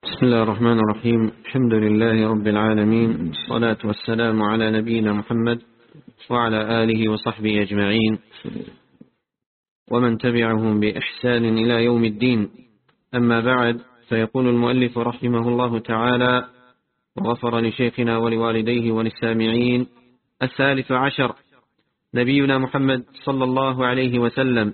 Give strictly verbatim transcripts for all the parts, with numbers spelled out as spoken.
بسم الله الرحمن الرحيم. الحمد لله رب العالمين، والصلاة والسلام على نبينا محمد وعلى آله وصحبه أجمعين ومن تبعهم بإحسان إلى يوم الدين. أما بعد، فيقول المؤلف رحمه الله تعالى وغفر لشيخنا ولوالديه وللسامعين: الثالث عشر نبينا محمد صلى الله عليه وسلم،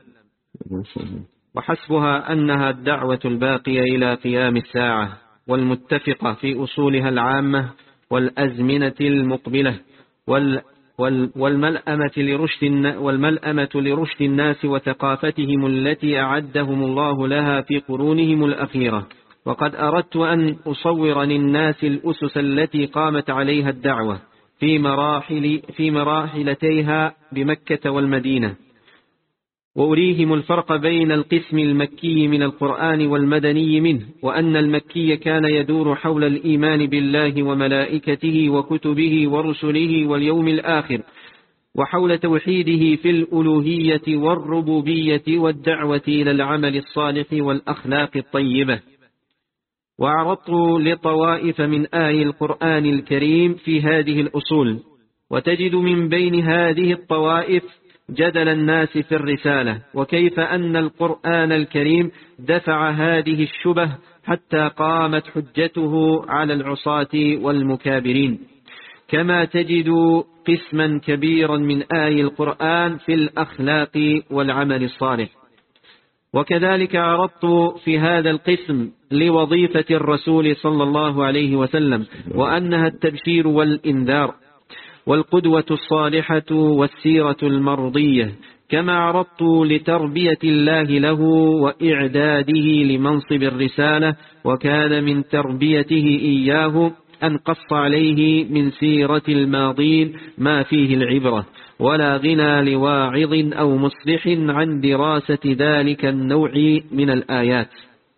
وحسبها أنها الدعوة الباقية إلى قيام الساعة، والمتفقة في أصولها العامة والأزمنة المقبلة، وال والملأمة لرشد والملأمة لرشد الناس وثقافتهم التي أعدهم الله لها في قرونهم الأخيرة. وقد أردت أن أصور للناس الأسس التي قامت عليها الدعوة في مراحل في مراحلتيها بمكة والمدينة، وأريهم الفرق بين القسم المكي من القرآن والمدني منه، وأن المكي كان يدور حول الإيمان بالله وملائكته وكتبه ورسله واليوم الآخر، وحول توحيده في الألوهية والربوبية والدعوة إلى العمل الصالح والأخلاق الطيبة. وعرضت لطوائف من آي القرآن الكريم في هذه الأصول، وتجد من بين هذه الطوائف جدل الناس في الرسالة، وكيف أن القرآن الكريم دفع هذه الشبه حتى قامت حجته على العصاة والمكابرين، كما تجد قسما كبيرا من آي القرآن في الأخلاق والعمل الصالح. وكذلك عرضت في هذا القسم لوظيفة الرسول صلى الله عليه وسلم، وأنها التبشير والإنذار والقدوة الصالحة والسيرة المرضية، كما عرضت لتربية الله له وإعداده لمنصب الرسالة، وكان من تربيته إياه أن قص عليه من سيرة الماضين ما فيه العبرة، ولا غنى لواعظ أو مصلح عن دراسة ذلك النوع من الآيات.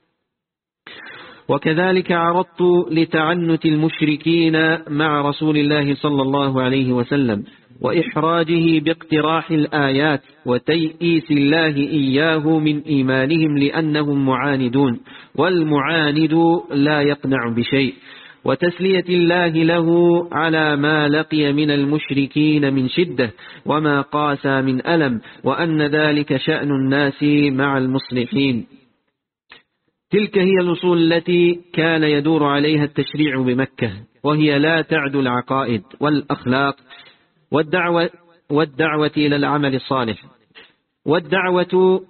وكذلك عرضت لتعنت المشركين مع رسول الله صلى الله عليه وسلم، وإحراجه باقتراح الآيات، وتيئيس الله إياه من إيمانهم لأنهم معاندون، والمعاند لا يقنع بشيء، وتسلية الله له على ما لقي من المشركين من شدة وما قاسى من ألم، وأن ذلك شأن الناس مع المصلحين. تلك هي الأصول التي كان يدور عليها التشريع بمكة، وهي لا تعد العقائد والأخلاق والدعوة, والدعوة إلى العمل الصالح. والدعوة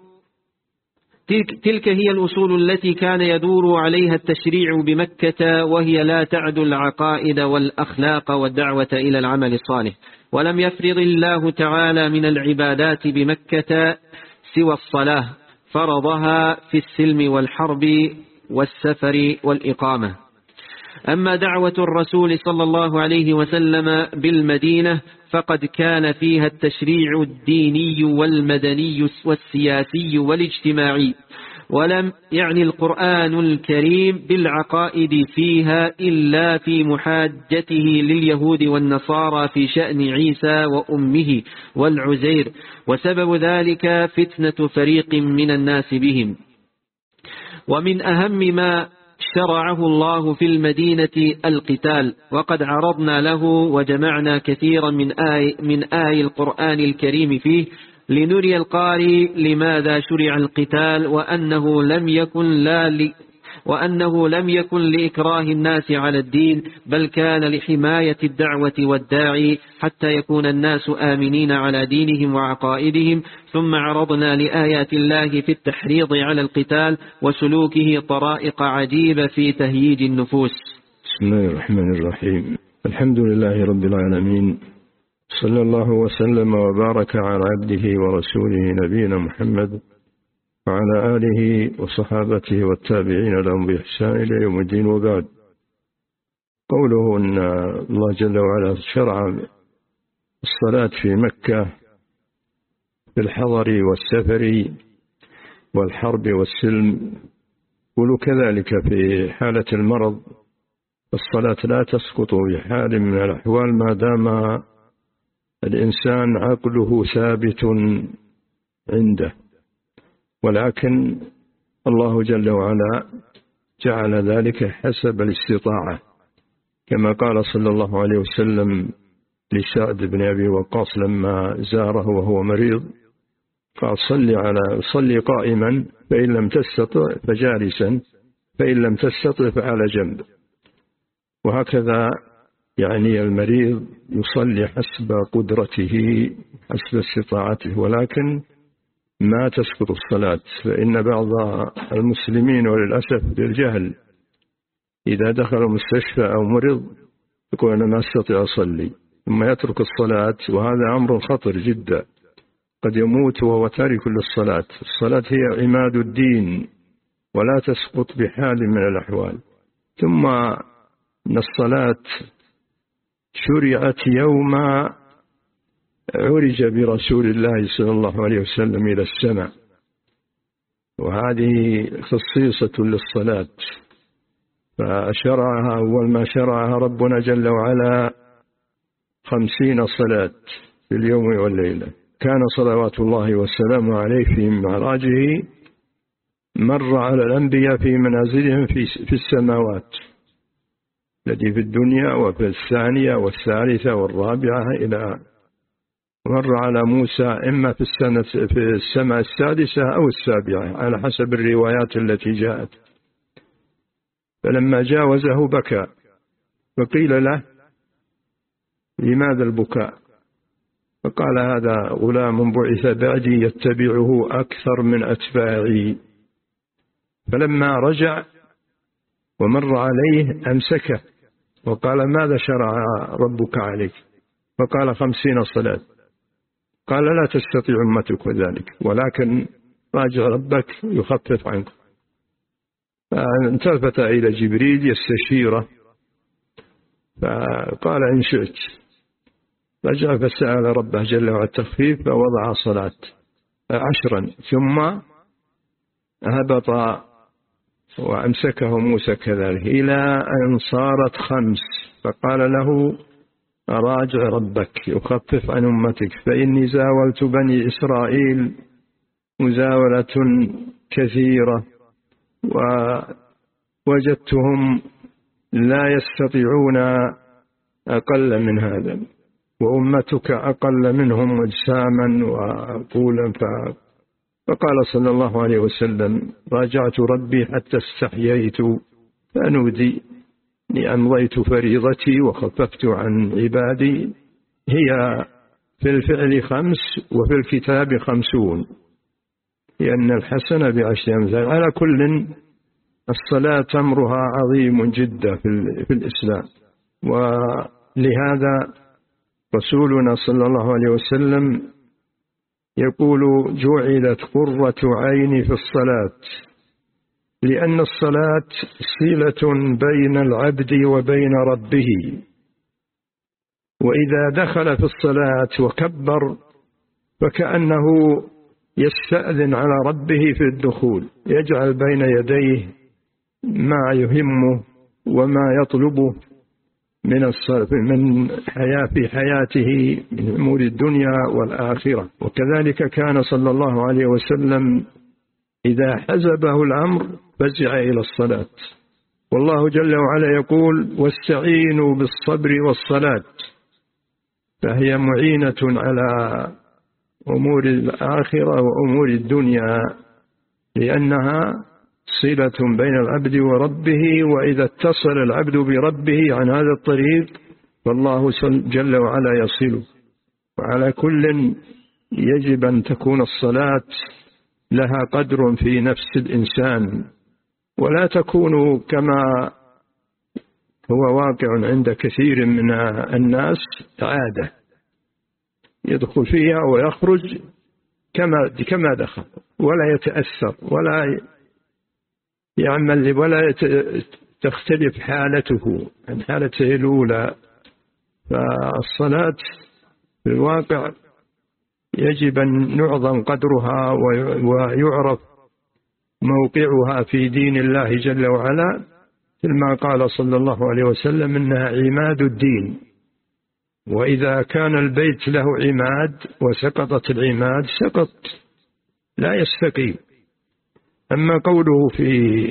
تلك, تلك هي الأصول التي كان يدور عليها التشريع بمكة، وهي لا تعد العقائد والأخلاق والدعوة إلى العمل الصالح. ولم يفرض الله تعالى من العبادات بمكة سوى الصلاة، فرضها في السلم والحرب والسفر والإقامة. أما دعوة الرسول صلى الله عليه وسلم بالمدينة فقد كان فيها التشريع الديني والمدني والسياسي والاجتماعي، ولم يعني القرآن الكريم بالعقائد فيها إلا في محاجته لليهود والنصارى في شأن عيسى وأمه والعزير، وسبب ذلك فتنة فريق من الناس بهم. ومن أهم ما شرعه الله في المدينة القتال، وقد عرضنا له وجمعنا كثيرا من آي, من آي القرآن الكريم فيه لنري القارئ لماذا شرع القتال، وأنه لم يكن لا ل... وأنه لم يكن لإكراه الناس على الدين، بل كان لحماية الدعوة والداعي حتى يكون الناس آمنين على دينهم وعقائدهم. ثم عرضنا لآيات الله في التحريض على القتال وسلوكه طرائق عجيبة في تهييج النفوس. بسم الله الرحمن الرحيم. الحمد لله رب العالمين، صلى الله وسلم وبارك على عبده ورسوله نبينا محمد وعلى آله وصحابته والتابعين لهم بإحسان إلى يوم الدين. وبعد، قوله أن الله جل وعلا شرع الصلاة في مكة في الحضر والسفر والحرب والسلم، وكذلك في حالة المرض الصلاة لا تسقط بحال من الأحوال ما دام الإنسان عقله ثابت عنده. ولكن الله جل وعلا جعل ذلك حسب الاستطاعة، كما قال صلى الله عليه وسلم لسعد بن أبي وقاص لما زاره وهو مريض، قال صلي على صلي قائما فإن لم تستطع فجالسا فإن لم تستطع فعلى جنب. وهكذا يعني المريض يصلي حسب قدرته حسب استطاعته، ولكن ما تسقط الصلاة. فإن بعض المسلمين وللأسف بالجهل إذا دخل المستشفى أو مرض يقول أنا ما أستطيع أصلي ثم يترك الصلاة، وهذا أمر خطر جدا، قد يموت وهو تارك للصلاة. الصلاة هي عماد الدين ولا تسقط بحال من الأحوال. ثم أن الصلاة شرعت يوم عرج برسول الله صلى الله عليه وسلم إلى السماء، وهذه خصيصة للصلاة، فشرعها أول ما شرعها ربنا جل وعلا خمسين صلاة في اليوم والليلة. كان صلوات الله والسلام عليه في معراجه مر على الأنبياء في منازلهم في السماوات التي في الدنيا وفي الثانية والثالثة والرابعة إلى مر على موسى إما في السنة في السماء السادسة أو السابعة على حسب الروايات التي جاءت. فلما جاوزه بكى، فقيل له لماذا البكاء؟ فقال هذا غلام بعث بعدي يتبعه أكثر من أتباعي. فلما رجع ومر عليه أمسكه وقال ماذا شرع ربك عليك؟ فقال خمسين صلاة. قال لا تستطيع أمتك ذلك، ولكن راجع ربك يخفف عنك. فالتفت إلى جبريل يستشيره فقال إن شئت. رجع فسأل ربه جل وعلا التخفيف فوضع صلاة عشرا، ثم هبط وأمسكه موسى كذلك إلى أن صارت خمس. فقال له راجع ربك يخفف عن أمتك، فإني زاولت بني إسرائيل مزاولة كثيرة ووجدتهم لا يستطيعون أقل من هذا، وأمتك أقل منهم أجساما وقولا. فقال صلى الله عليه وسلم راجعت ربي حتى استحييت فنودي إني أمضيت فريضتي وخففت عن عبادي. هي في الفعل خمس وفي الكتاب خمسون، لأن الحسنة بعشر أمثال. على كل الصلاة أمرها عظيم جدا في الإسلام، ولهذا رسولنا صلى الله عليه وسلم يقول جعلت قرة عيني في الصلاة، لأن الصلاة صلة بين العبد وبين ربه. وإذا دخل في الصلاة وكبر فكأنه يستأذن على ربه في الدخول، يجعل بين يديه ما يهمه وما يطلبه من الصرف من حياة في حياته من أمور الدنيا والآخرة. وكذلك كان صلى الله عليه وسلم إذا حزبه الأمر فزع إلى الصلاة. والله جل وعلا يقول واستعينوا بالصبر والصلاة، فهي معينة على أمور الآخرة وأمور الدنيا، لأنها صلة بين العبد وربه. وإذا اتصل العبد بربه عن هذا الطريق فالله جل وعلا يصله. وعلى كل يجب أن تكون الصلاة لها قدر في نفس الإنسان، ولا تكون كما هو واقع عند كثير من الناس عادة، يدخل فيها ويخرج كما كما دخل ولا يتأثر ولا يعمل ولا تختلف حالته عن حالته الأولى. فالصلاة في الواقع يجب أن نعظم قدرها ويعرف موقعها في دين الله جل وعلا، كما قال صلى الله عليه وسلم إنها عماد الدين. وإذا كان البيت له عماد وسقطت العماد سقط لا يستقيم. أما قوله في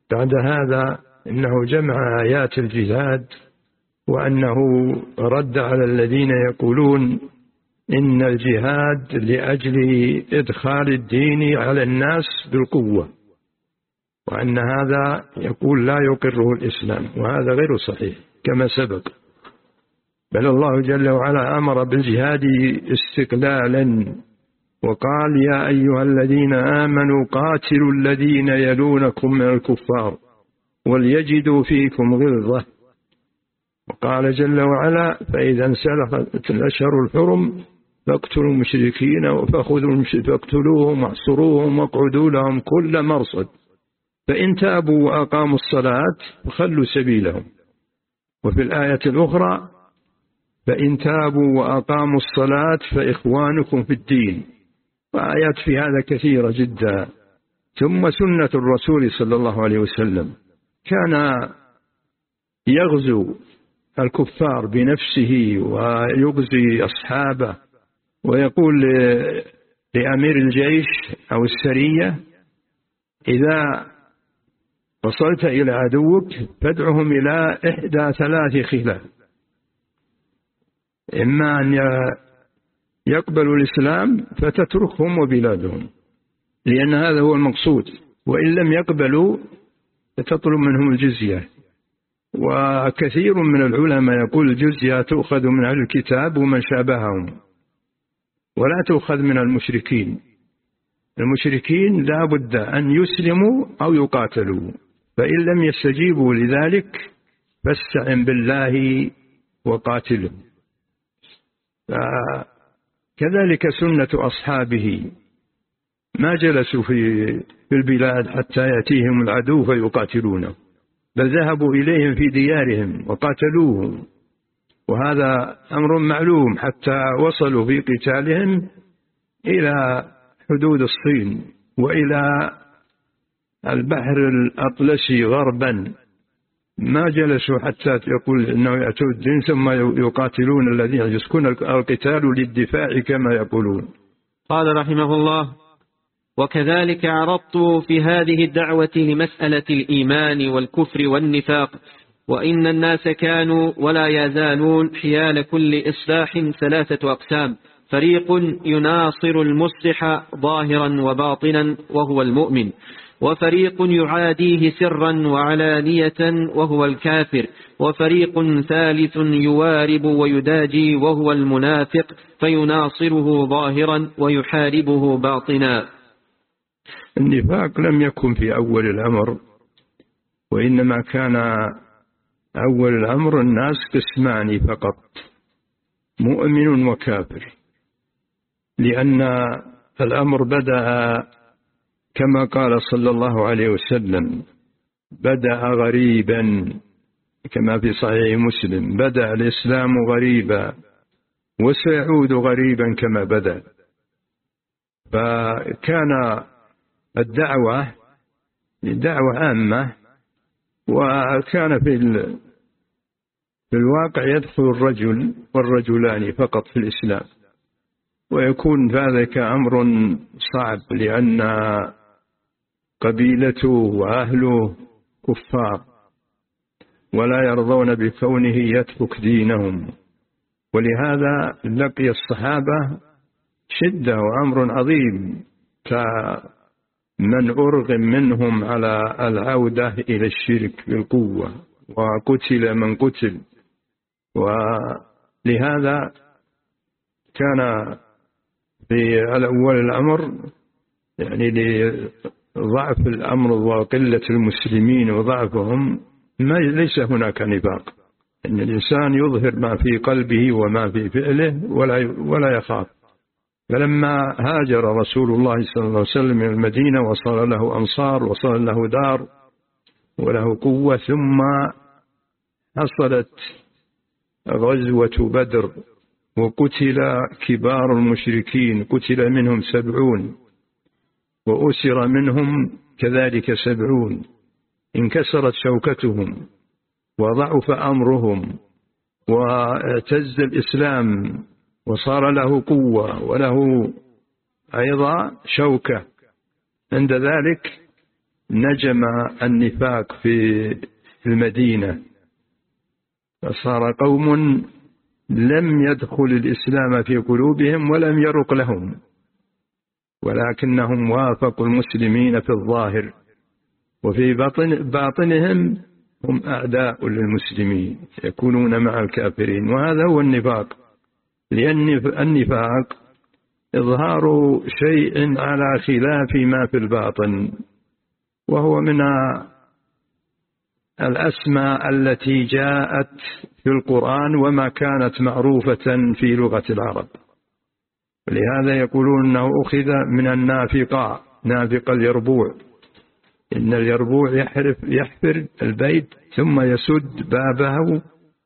بعد هذا إنه جمع آيات الجهاد، وأنه رد على الذين يقولون إن الجهاد لأجل إدخال الدين على الناس بالقوة، وأن هذا يقول لا يقره الإسلام، وهذا غير صحيح كما سبق. بل الله جل وعلا أمر بالجهاد استقلالا، وقال يا أيها الذين آمنوا قاتلوا الذين يلونكم من الكفار وليجدوا فيكم غلظة. وقال جل وعلا فإذا انسلخت الأشهر الحرم فاقتلوا المشركين فاقتلوهم واحصروهم واقعدوا لهم كل مرصد فإن تابوا وأقاموا الصلاة فخلوا سبيلهم. وفي الآية الأخرى فإن تابوا وأقاموا الصلاة فإخوانكم في الدين، وآيات في هذا كثيرة جدا. ثم سنة الرسول صلى الله عليه وسلم كان يغزو الكفار بنفسه ويغزي أصحابه، ويقول لأمير الجيش أو السرية إذا وصلت إلى عدوك فادعهم إلى إحدى ثلاث خلال: إما أن يقبلوا الإسلام فتتركهم وبلادهم، لأن هذا هو المقصود، وإن لم يقبلوا فتطلب منهم الجزية. وكثير من العلماء يقول الجزية تؤخذ من أهل الكتاب ومن شابههم، ولا تؤخذ من المشركين. المشركين لا بد أن يسلموا أو يقاتلوا، فإن لم يستجيبوا لذلك فاستعن بالله وقاتلهم. كذلك سنة أصحابه ما جلسوا في البلاد حتى يأتيهم العدو فيقاتلونه، بل ذهبوا إليهم في ديارهم وقاتلوهم، وهذا أمر معلوم حتى وصلوا في قتالهم إلى حدود الصين وإلى البحر الأطلسي غربا. ما جلسوا حتى يقول إنه يأتوا الدين ثم يقاتلون الذين يسكن القتال للدفاع كما يقولون. قال رحمه الله: وكذلك عرضت في هذه الدعوة لمسألة الإيمان والكفر والنفاق، وإن الناس كانوا ولا يزالون حيال كل إصلاح ثلاثة أقسام: فريق يناصر المصلح ظاهرا وباطنا وهو المؤمن، وفريق يعاديه سرا وعلانية وهو الكافر، وفريق ثالث يوارب ويداجي وهو المنافق فيناصره ظاهرا ويحاربه باطنا. النفاق لم يكن في أول الأمر، وإنما كان أول الأمر الناس قسمان فقط: مؤمن وكافر، لأن الأمر بدأ كما قال صلى الله عليه وسلم: بدأ غريبا، كما في صحيح مسلم: بدأ الإسلام غريبا وسيعود غريبا كما بدأ. فكان الدعوة دعوة عامة، وكان في في الواقع يدخل الرجل والرجلان فقط في الإسلام، ويكون ذلك أمر صعب لأن قبيلته وأهله كفار ولا يرضون بكونه يترك دينهم. ولهذا لقي الصحابة شدة وأمر عظيم كمن أرغم منهم على العودة إلى الشرك بالقوة، وقتل من قتل. ولهذا كان في أول الأمر يعني لضعف الأمر وقلة المسلمين وضعفهم ما ليس هناك نفاق، إن الإنسان يظهر ما في قلبه وما في فعله ولا ولا يخاف. فلما هاجر رسول الله صلى الله عليه وسلم من المدينة وصار له أنصار وصار له دار وله قوة، ثم حصلت غزوة بدر وقتل كبار المشركين، قتل منهم سبعون وأسر منهم كذلك سبعون، انكسرت شوكتهم وضعف أمرهم واعتز الإسلام وصار له قوة وله أيضا شوكة. عند ذلك نجم النفاق في المدينة، فصار قوم لم يدخل الإسلام في قلوبهم ولم يرق لهم، ولكنهم وافقوا المسلمين في الظاهر، وفي باطن باطنهم هم أعداء للمسلمين يكونون مع الكافرين. وهذا هو النفاق، لأن النفاق إظهار شيء على خلاف ما في الباطن، وهو من الأسماء التي جاءت في القرآن وما كانت معروفة في لغة العرب، ولهذا يقولون أنه أخذ من النافقة، نافق اليربوع، إن اليربوع يحرف يحفر البيت ثم يسد بابه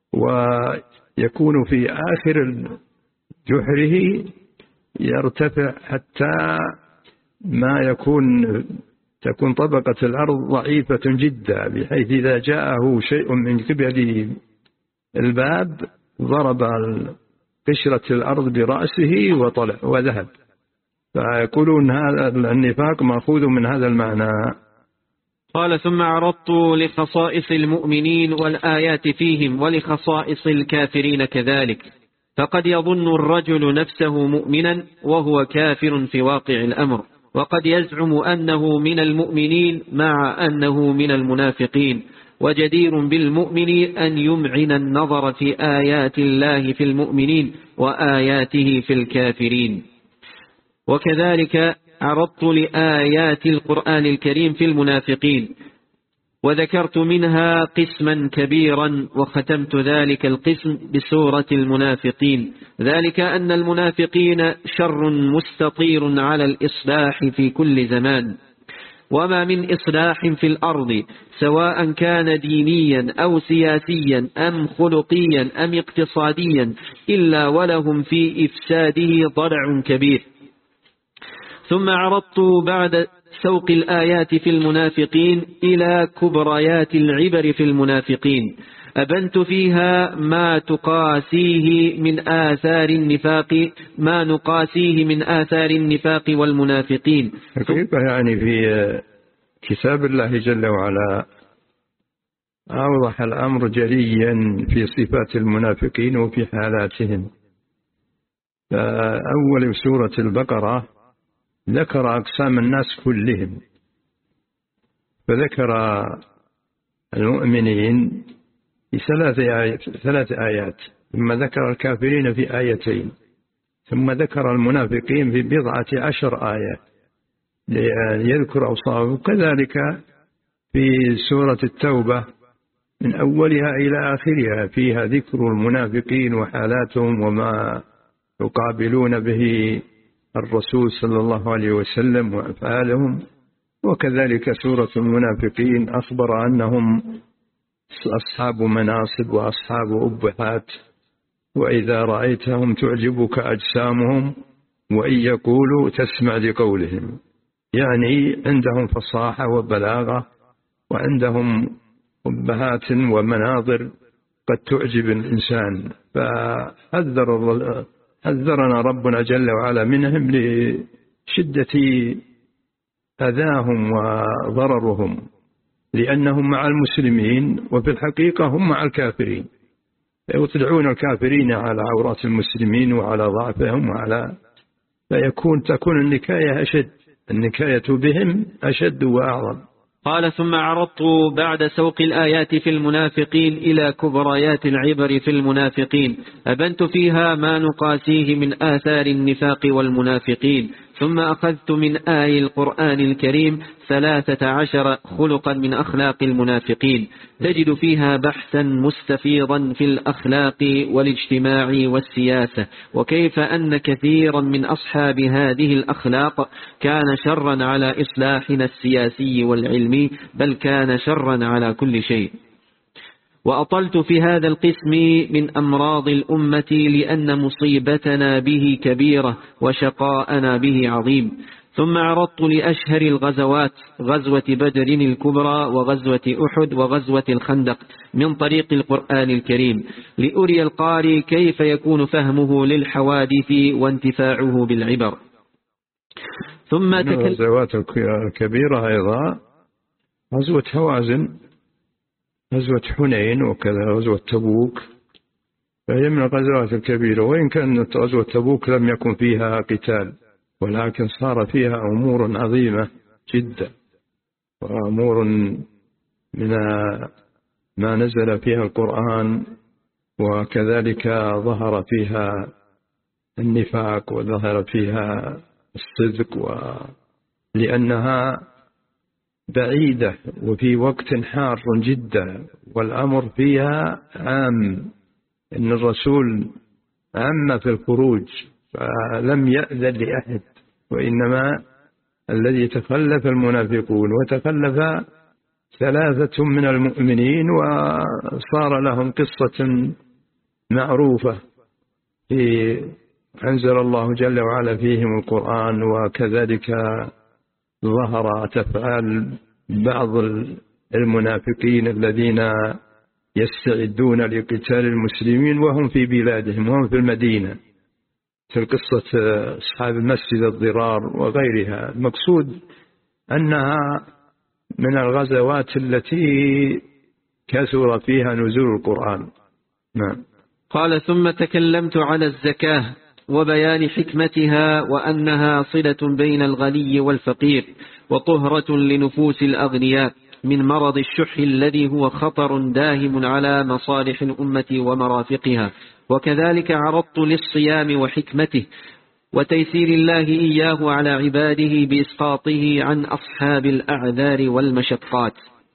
ويكون في آخر جحره يرتفع حتى ما يكون تكون طبقة الأرض ضعيفة جدا، بحيث إذا جاءه شيء من قبل الباب ضرب قشرة الأرض برأسه وطلع وذهب. فيقولون هذا النفاق مأخوذ من هذا المعنى. قال: ثم عرضت لخصائص المؤمنين والآيات فيهم ولخصائص الكافرين كذلك، فقد يظن الرجل نفسه مؤمنا وهو كافر في واقع الأمر، وقد يزعم أنه من المؤمنين مع أنه من المنافقين، وجدير بالمؤمن أن يمعن النظر في آيات الله في المؤمنين وآياته في الكافرين. وكذلك عرضت لآيات القرآن الكريم في المنافقين، وذكرت منها قسما كبيرا، وختمت ذلك القسم بسورة المنافقين، ذلك أن المنافقين شر مستطير على الإصلاح في كل زمان، وما من إصلاح في الأرض سواء كان دينيا أو سياسيا أم خلقيا أم اقتصاديا إلا ولهم في إفساده ضرع كبير. ثم عرضت بعد سوق الآيات في المنافقين إلى كبريات العبر في المنافقين، أبنت فيها ما تقاسيه من آثار النفاق ما نقاسيه من آثار النفاق والمنافقين. حقيقة يعني في كتاب الله جل وعلا أوضح الأمر جليا في صفات المنافقين وفي حالاتهم. فأول سورة البقرة ذكر أقسام الناس كلهم، فذكر المؤمنين في ثلاث آيات, ثلاث آيات ثم ذكر الكافرين في آيتين، ثم ذكر المنافقين في بضعة عشر آية ليذكر أوصافهم. كذلك في سورة التوبة من أولها إلى آخرها فيها ذكر المنافقين وحالاتهم وما يقابلون به الرسول صلى الله عليه وسلم وأفعالهم. وكذلك سورة المنافقين أخبر أنهم أصحاب مناصب وأصحاب أبهات، وإذا رأيتهم تعجبك أجسامهم وإن يقولوا تسمع لقولهم، يعني عندهم فصاحة وبلاغة وعندهم أبهات ومناظر قد تعجب الإنسان. فحذر حذرنا ربنا جل وعلا منهم لشدة أذاهم وضررهم، لأنهم مع المسلمين وفي الحقيقة هم مع الكافرين، يطلعون الكافرين على عورات المسلمين وعلى ضعفهم وعلى فيكون تكون النكاية أشد، النكاية بهم أشد وأعظم. قال: ثم عرضت بعد سوق الآيات في المنافقين إلى كبريات العبر في المنافقين، أبنت فيها ما نقاسيه من آثار النفاق والمنافقين، ثم أخذت من آي القرآن الكريم ثلاثة عشر خلقا من أخلاق المنافقين، تجد فيها بحثا مستفيضا في الأخلاق والاجتماع والسياسة، وكيف أن كثيرا من أصحاب هذه الأخلاق كان شرا على إصلاحنا السياسي والعلمي، بل كان شرا على كل شيء. وأطلت في هذا القسم من أمراض الأمة لأن مصيبتنا به كبيرة وشقاءنا به عظيم. ثم عرضت لأشهر الغزوات غزوة بدر الكبرى وغزوة أحد وغزوة الخندق من طريق القرآن الكريم، لأري القارئ كيف يكون فهمه للحوادث وانتفاعه بالعبر. ثم الغزوات الكبيرة أيضا غزوة هوازن، غزوة حنين، وكذا غزوة تبوك، فهي من الغزوات الكبيرة. وإن كانت غزوة تبوك لم يكن فيها قتال، ولكن صار فيها أمور عظيمة جدا، وأمور من ما نزل فيها القرآن، وكذلك ظهر فيها النفاق وظهر فيها الصدق، ولأنها بعيدة وفي وقت حار جدا، والأمر فيها عام، إن الرسول عم في الخروج فلم يأذن لأحد، وإنما الذي تخلف المنافقون، وتخلف ثلاثة من المؤمنين، وصار لهم قصة معروفة في أنزل الله جل وعلا فيهم القرآن، وكذلك ظهر أفعال بعض المنافقين الذين يستعدون لقتال المسلمين وهم في بلادهم وهم في المدينة، في قصة أصحاب المسجد الضرار وغيرها. المقصود أنها من الغزوات التي كثر فيها نزول القرآن. نعم. قال: ثم تكلمت على الزكاة وبيان حكمتها، وأنها صلة بين الغني والفقير، وطهرة لنفوس الأغنياء من مرض الشح الذي هو خطر داهم على مصالح الأمة ومرافقها. وكذلك عرضت للصيام وحكمته وتيسير الله إياه على عباده بإسقاطه عن أصحاب الأعذار والمشقات.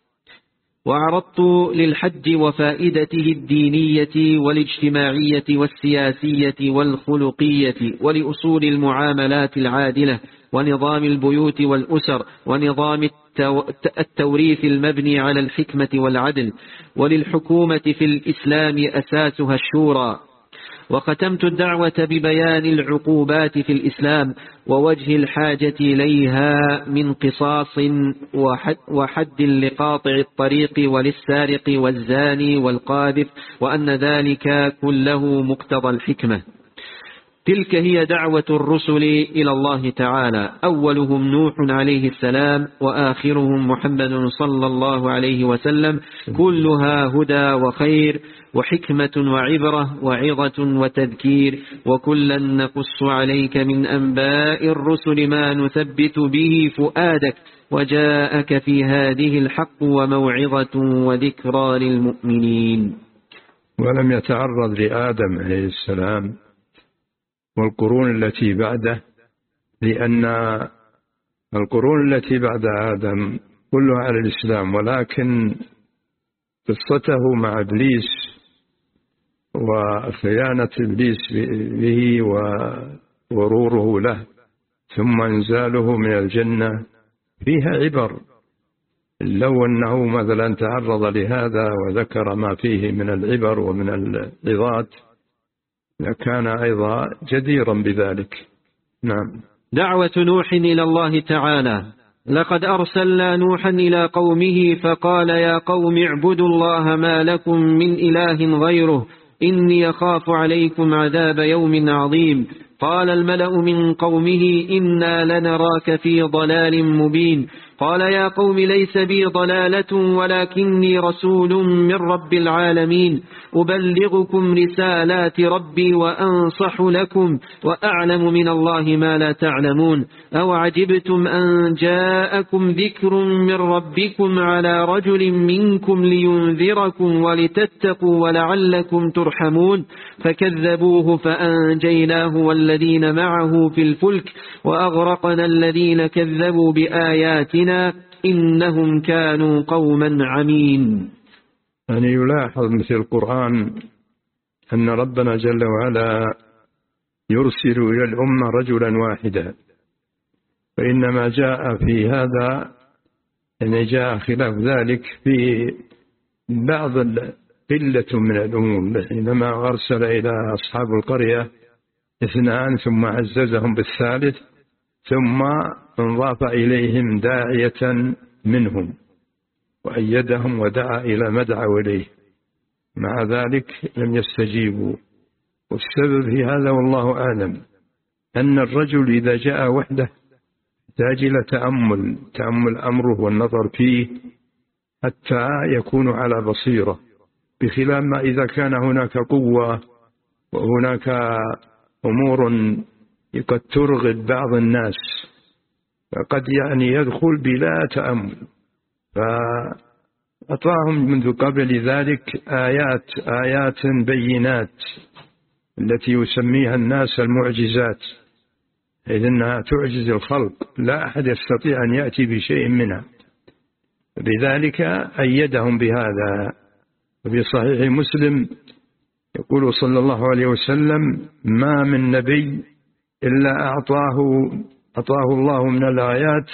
وعرضت للحج وفائدته الدينية والاجتماعية والسياسية والخلقية، ولأصول المعاملات العادلة، ونظام البيوت والأسر، ونظام التوريث المبني على الحكمة والعدل، وللحكومة في الإسلام أساسها الشورى. وختمت الدعوة ببيان العقوبات في الإسلام ووجه الحاجة إليها من قصاص وحد, وحد لقاطع الطريق وللسارق والزاني والقاذف، وأن ذلك كله مقتضى الحكمة. تلك هي دعوة الرسل إلى الله تعالى، أولهم نوح عليه السلام، وآخرهم محمد صلى الله عليه وسلم، كلها هدى وخير وحكمة وعبرة وعظة وتذكير، وكلا نقص عليك من أنباء الرسل ما نثبت به فؤادك، وجاءك في هذه الحق وموعظة وذكرى للمؤمنين. ولم يتعرض لآدم عليه السلام والقرون التي بعده، لأن القرون التي بعد آدم كلها على الإسلام، ولكن قصته مع إبليس وخيانة إبليس به وغروره له ثم إنزاله من الجنة فيها عبر. لو أنه مثلا تعرض لهذا وذكر ما فيه من العبر ومن العظات لكان أيضا جديرا بذلك. نعم. دعوة نوح إلى الله تعالى. لقد أرسلنا نوحا إلى قومه فقال: يا قوم اعبدوا الله ما لكم من إله غيره إني أخاف عليكم عذاب يوم عظيم. قال الملأ من قومه: إنا لنراك في ضلال مبين. قال: يا قوم ليس بي ضلالة ولكني رسول من رب العالمين، أبلغكم رسالات ربي وأنصح لكم وأعلم من الله ما لا تعلمون. أو عجبتم أن جاءكم ذكر من ربكم على رجل منكم لينذركم ولتتقوا ولعلكم ترحمون. فكذبوه فأنجيناه والذين معه في الفلك وأغرقنا الذين كذبوا بآياتنا إنهم كانوا قوما عمين. يعني يلاحظ مثل القرآن أن ربنا جل وعلا يرسل إلى الأمة رجلا واحدا، فإنما جاء في هذا أن جاء خلاف ذلك في بعض قلة من الأمور. حينما أرسل إلى أصحاب القرية اثنان ثم عززهم بالثالث ثم انضاف إليهم داعية منهم وأيدهم ودعا إلى ما دعوا إليه، مع ذلك لم يستجيبوا. والسبب في هذا والله أعلم أن الرجل إذا جاء وحده يحتاج إلى تأمل تأمل أمره والنظر فيه حتى يكونوا على بصيرة، بخلاف ما إذا كان هناك قوة وهناك أمور قد ترغب بعض الناس فقد يعني يدخل بلا تأمل. فأعطاهم منذ قبل ذلك آيات آيات بينات التي يسميها الناس المعجزات، إذ أنها تعجز الخلق، لا أحد يستطيع أن يأتي بشيء منها، لذلك أيدهم بهذا. وفي صحيح مسلم يقول صلى الله عليه وسلم: ما من نبي إلا أعطاه أعطاه الله من الآيات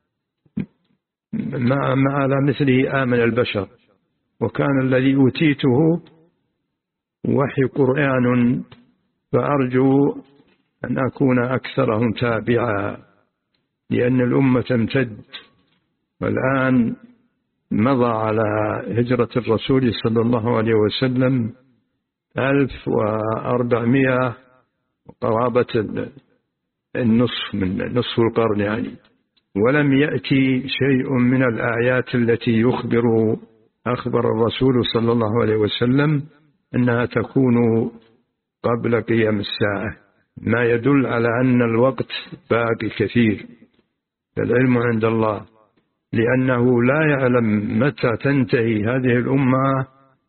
ما ما على مثله آمن البشر، وكان الذي أوتيته وحي قرآن، فأرجو أن أكون أكثرهم تابعا، لأن الأمة تمتد، والآن مضى على هجرة الرسول صلى الله عليه وسلم ألف وأربعمائة قرابة النصف من نصف القرن يعني، ولم يأتي شيء من الآيات التي يخبر أخبر الرسول صلى الله عليه وسلم أنها تكون قبل قيام الساعة، ما يدل على أن الوقت باقي كثير. العلم عند الله، لأنه لا يعلم متى تنتهي هذه الأمة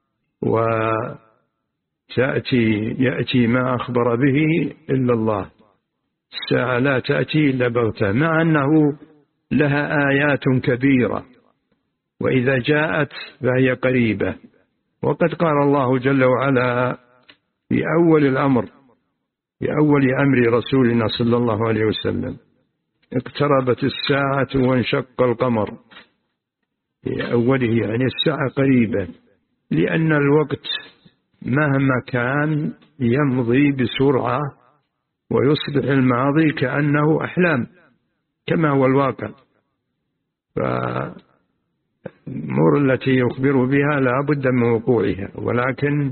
وتأتي يأتي ما أخبر به إلا الله. الساعة لا تأتي إلا بغتة، مع أنه لها آيات كبيرة، وإذا جاءت فهي قريبة. وقد قال الله جل وعلا في أول الأمر في أول أمر رسولنا صلى الله عليه وسلم: اقتربت الساعة وانشق القمر. في أوله يعني الساعة قريبة، لأن الوقت مهما كان يمضي بسرعة، ويصبح الماضي كأنه أحلام كما هو الواقع. فالأمور التي يخبر بها لا بد من وقوعها، ولكن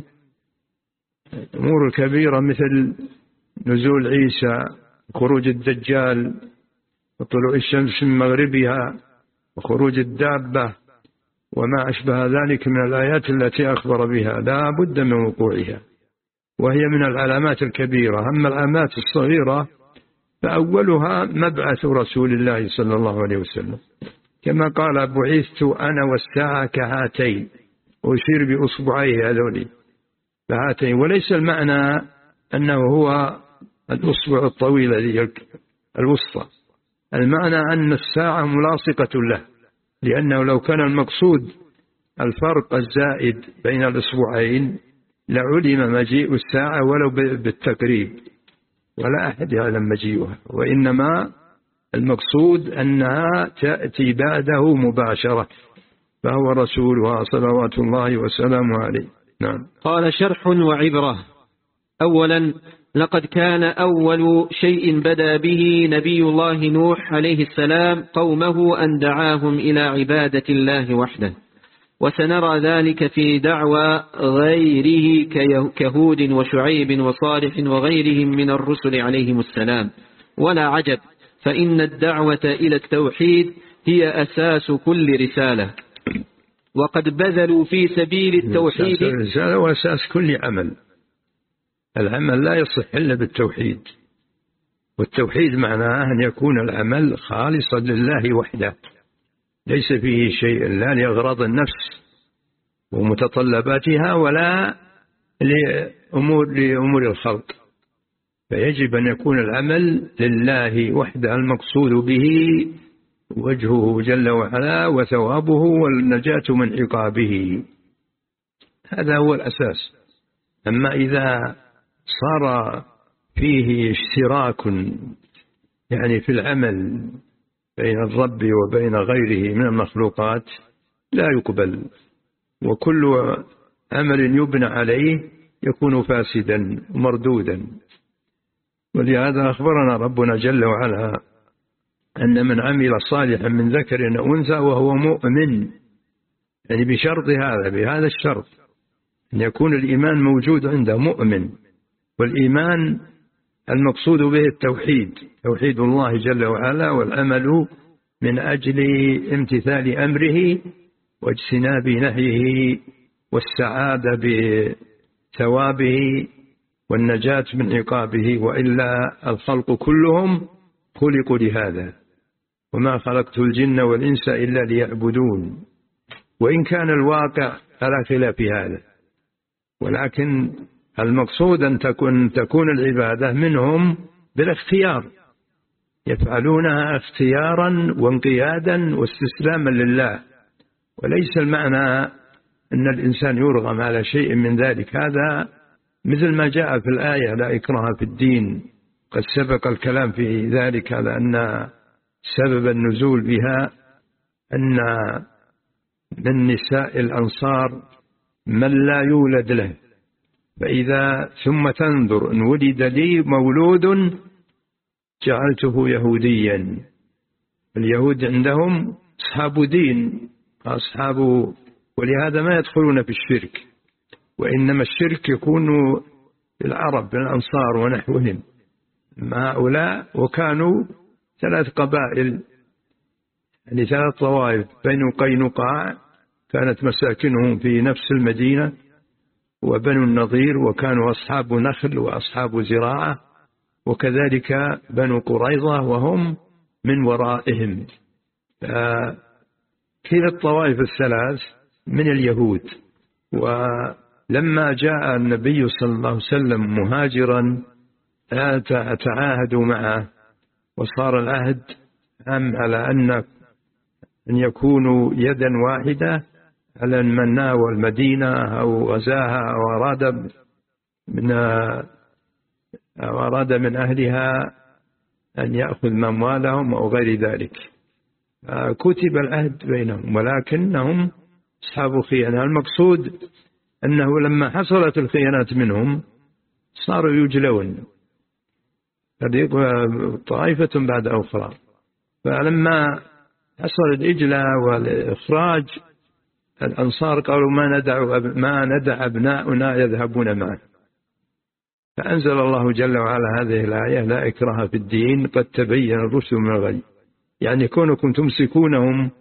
الأمور الكبيرة مثل نزول عيسى، خروج الدجال، وطلوع الشمس من مغربها، وخروج الدابة، وما أشبه ذلك من الآيات التي أخبر بها لا بد من وقوعها، وهي من العلامات الكبيرة. أما العلامات الصغيرة فأولها مبعث رسول الله صلى الله عليه وسلم، كما قال: بعثت أنا والساعة كهاتين، ويشير بأصبعيه هذولي كهاتين، وليس المعنى أنه هو الأصبع الطويلة الوسطى، المعنى أن الساعة ملاصقة له، لأنه لو كان المقصود الفرق الزائد بين الأصبعين لعلم مجيء الساعة ولو بالتقريب، ولا أحد يعلم مجيئها، وإنما المقصود أنها تأتي بعده مباشرة، فهو رسولها صلوات الله وسلامه عليه. نعم. قال: شرح وعبرة. أولا، لقد كان أول شيء بدأ به نبي الله نوح عليه السلام قومه أن دعاهم إلى عبادة الله وحده، وسنرى ذلك في دعوى غيره كهود وشعيب وصالح وغيرهم من الرسل عليهم السلام. ولا عجب، فإن الدعوة إلى التوحيد هي أساس كل رسالة، وقد بذلوا في سبيل التوحيد رسالة وأساس كل عمل. العمل لا يصح إلا بالتوحيد، والتوحيد معناه أن يكون العمل خالصا لله وحده، ليس فيه شيء لا لأغراض النفس ومتطلباتها ولا لأمور, لأمور الخلق، فيجب أن يكون العمل لله وحده، المقصود به وجهه جل وعلا وثوابه والنجاة من عقابه، هذا هو الأساس. أما إذا صار فيه اشتراك يعني في العمل بين الرب وبين غيره من المخلوقات لا يقبل، وكل عمل يبنى عليه يكون فاسدا ومردودا. ولهذا أخبرنا ربنا جل وعلا أن من عمل صالحا من ذكر أو أنثى وهو مؤمن، يعني بشرط هذا بهذا الشرط أن يكون الإيمان موجود عنده مؤمن، والإيمان المقصود به التوحيد، توحيد الله جل وعلا، والعمل من أجل امتثال أمره واجتناب نهيه والسعادة بثوابه والنجاة من عقابه، وإلا الخلق كلهم خلقوا لهذا، وما خلقت الجن والإنس إلا ليعبدون. وإن كان الواقع على خلاف هذا، ولكن المقصود أن تكون, تكون العبادة منهم بالاختيار، يفعلونها اختيارا وانقيادا واستسلاما لله، وليس المعنى أن الإنسان يرغم على شيء من ذلك. هذا مثل ما جاء في الآية لا إكراه في الدين، قد سبق الكلام في ذلك على أن سبب النزول بها أن من نساء الأنصار من لا يولد له، فإذا ثم تنظر إن ولد لي مولود جعلته يهوديا. اليهود عندهم أصحاب دين، أصحاب، ولهذا ما يدخلون في الشرك، وإنما الشرك يكون العرب الأنصار ونحوهم هؤلاء. وكانوا ثلاث قبائل، يعني ثلاث طوائف، بنو قينقاع كانت مساكنهم في نفس المدينة، وبنو النضير وكانوا أصحاب نخل وأصحاب زراعة، وكذلك بنو قريظة وهم من ورائهم. كلا الطوائف الثلاث من اليهود. ولما جاء النبي صلى الله عليه وسلم مهاجرا تعاهدوا معه، وصار العهد أم على أن أن يكونوا يدا واحدة على من ناوى المدينة أو غزاها أو أراد من أو أراد من أهلها أن يأخذ أموالهم أو غير ذلك. كتب العهد بينهم، ولكنهم أصحاب خيانة. المقصود أنه لما حصلت الخيانات منهم صاروا يجلون طائفة بعد أخرى. فلما حصل الإجلاء والإخراج، الأنصار قالوا ما ندع ما ندع أبناؤنا يذهبون معه، فأنزل الله جل وعلا هذه الآية لا إكراه في الدين قد تبين الرشد من الغي. يعني كونكم تمسكونهم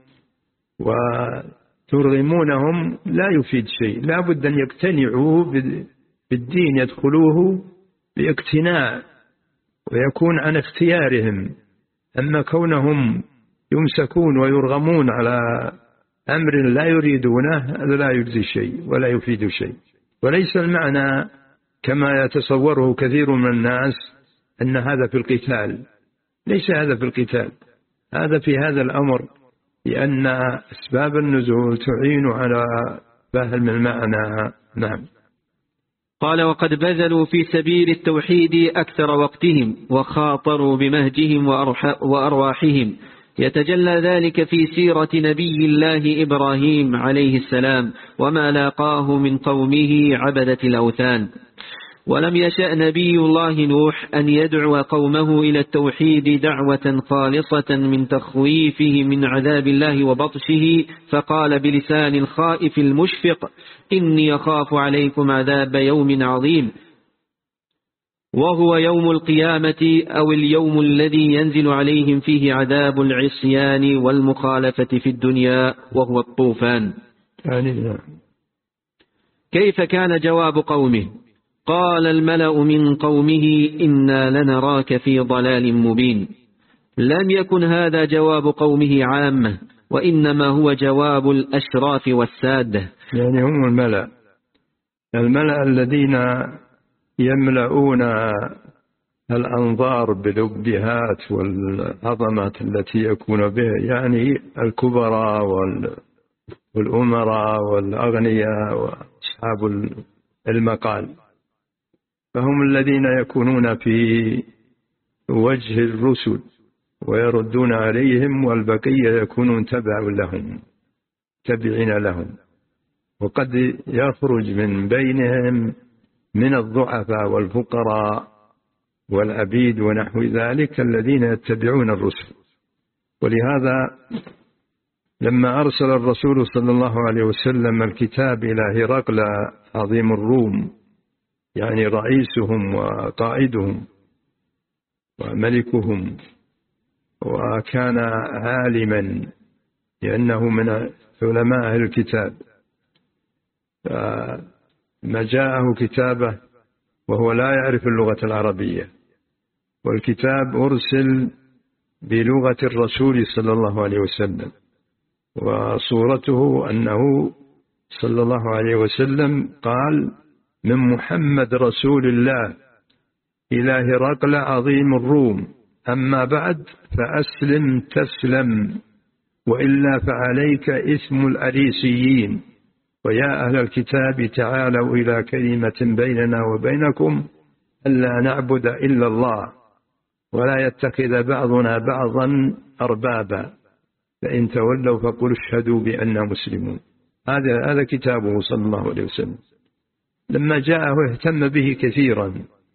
وترغمونهم لا يفيد شيء، لا بد أن يقتنعوا بالدين، يدخلوه باقتناع ويكون عن اختيارهم. أما كونهم يمسكون ويرغمون على أمر لا يريدونه، هذا لا يجزي شيء ولا يفيد شيء. وليس المعنى كما يتصوره كثير من الناس أن هذا في القتال، ليس هذا في القتال، هذا في هذا الأمر، لأن أسباب النزول تعين على فهم المعنى. نعم. قال وقد بذلوا في سبيل التوحيد أكثر وقتهم، وخاطروا بمهجهم وأرواحهم. يتجلى ذلك في سيرة نبي الله إبراهيم عليه السلام، وما لاقاه من قومه عبدة الأوثان. ولم يشأ نبي الله نوح أن يدعو قومه إلى التوحيد دعوة خالصة من تخويفه من عذاب الله وبطشه، فقال بلسان الخائف المشفق إني أخاف عليكم عذاب يوم عظيم، وهو يوم القيامة أو اليوم الذي ينزل عليهم فيه عذاب العصيان والمخالفة في الدنيا، وهو الطوفان. كيف كان جواب قومه؟ قال الملأ من قومه إنا لنراك في ضلال مبين. لم يكن هذا جواب قومه عامة، وإنما هو جواب الأشراف والسادة، يعني هم الملأ الملأ الذين يملؤون الأنظار بالأبهات والعظمات التي يكون بها، يعني الكبراء والأمراء والأغنياء وأصحاب المقال، فهم الذين يكونون في وجه الرسل ويردون عليهم، والبقية يكونون تبع لهم تبعين لهم. وقد يخرج من بينهم من الضعفاء والفقراء والعبيد ونحو ذلك الذين يتبعون الرسل. ولهذا لما أرسل الرسول صلى الله عليه وسلم الكتاب إلى هرقل عظيم الروم، يعني رئيسهم وقائدهم وملكهم، وكان عالما لأنه من علماء أهل الكتاب. ما جاءه كتابه وهو لا يعرف اللغة العربية، والكتاب أرسل بلغة الرسول صلى الله عليه وسلم، وصورته أنه صلى الله عليه وسلم قال: من محمد رسول الله إلى هرقل عظيم الروم، أما بعد فأسلم تسلم، وإلا فعليك إثم الأريسيين. ويا أهل الكتاب تعالوا إلى كلمة بيننا وبينكم ألا نعبد إلا الله ولا يتخذ بعضنا بعضا أربابا، فإن تولوا فقل اشهدوا بأننا مسلمون. هذا هذا كتابه صلى الله عليه وسلم. لما جاءه اهتم به كثيرا،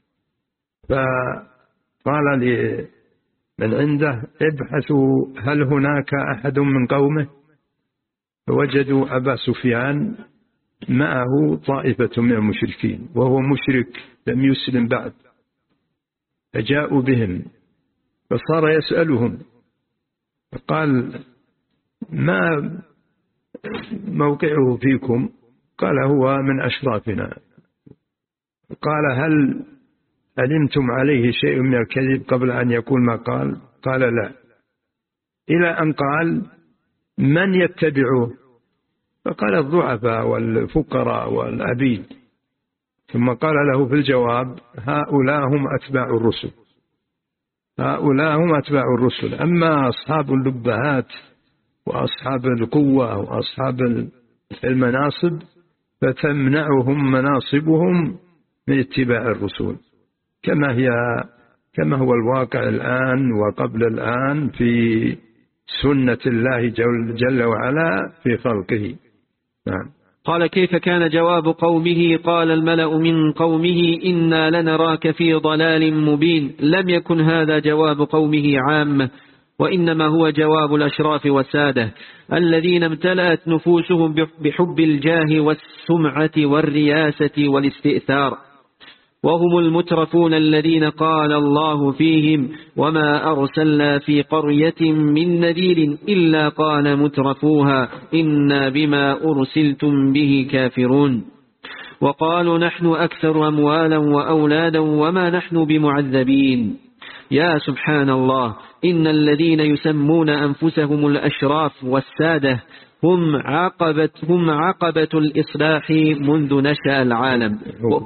فقال لمن عنده: ابحثوا هل هناك أحد من قومه؟ فوجدوا أبا سفيان معه طائفة من المشركين، وهو مشرك لم يسلم بعد، فجاءوا بهم فصار يسألهم، فقال: ما موقعه فيكم؟ قال: هو من أشرافنا. قال: هل علمتم عليه شيء من الكذب قبل أن يقول ما قال؟ قال: لا. إلى أن قال: من يتبعه؟ فقال: الضعفاء والفقراء والعبيد. ثم قال له في الجواب: هؤلاء هم أتباع الرسل، هؤلاء هم أتباع الرسل، أما أصحاب اللبهات وأصحاب القوة وأصحاب المناصب فتمنعهم مناصبهم من اتباع الرسول، كما هي كما هو الواقع الآن وقبل الآن في سنة الله جل, جل وعلا في خلقه. نعم. قال: كيف كان جواب قومه؟ قال الملأ من قومه: إنا لنراك في ضلال مبين. لم يكن هذا جواب قومه عامة، وإنما هو جواب الأشراف والسادة الذين امتلأت نفوسهم بحب الجاه والسمعة والرياسة والاستئثار، وهم المترفون الذين قال الله فيهم: وما أرسلنا في قرية من نذير إلا قال مترفوها إنا بما أرسلتم به كافرون. وقالوا: نحن أكثر أموالا وأولادا وما نحن بمعذبين. يا سبحان الله، إن الذين يسمون أنفسهم الأشراف والسادة هم عقبة, هم عقبة الإصلاح منذ نشأ العالم،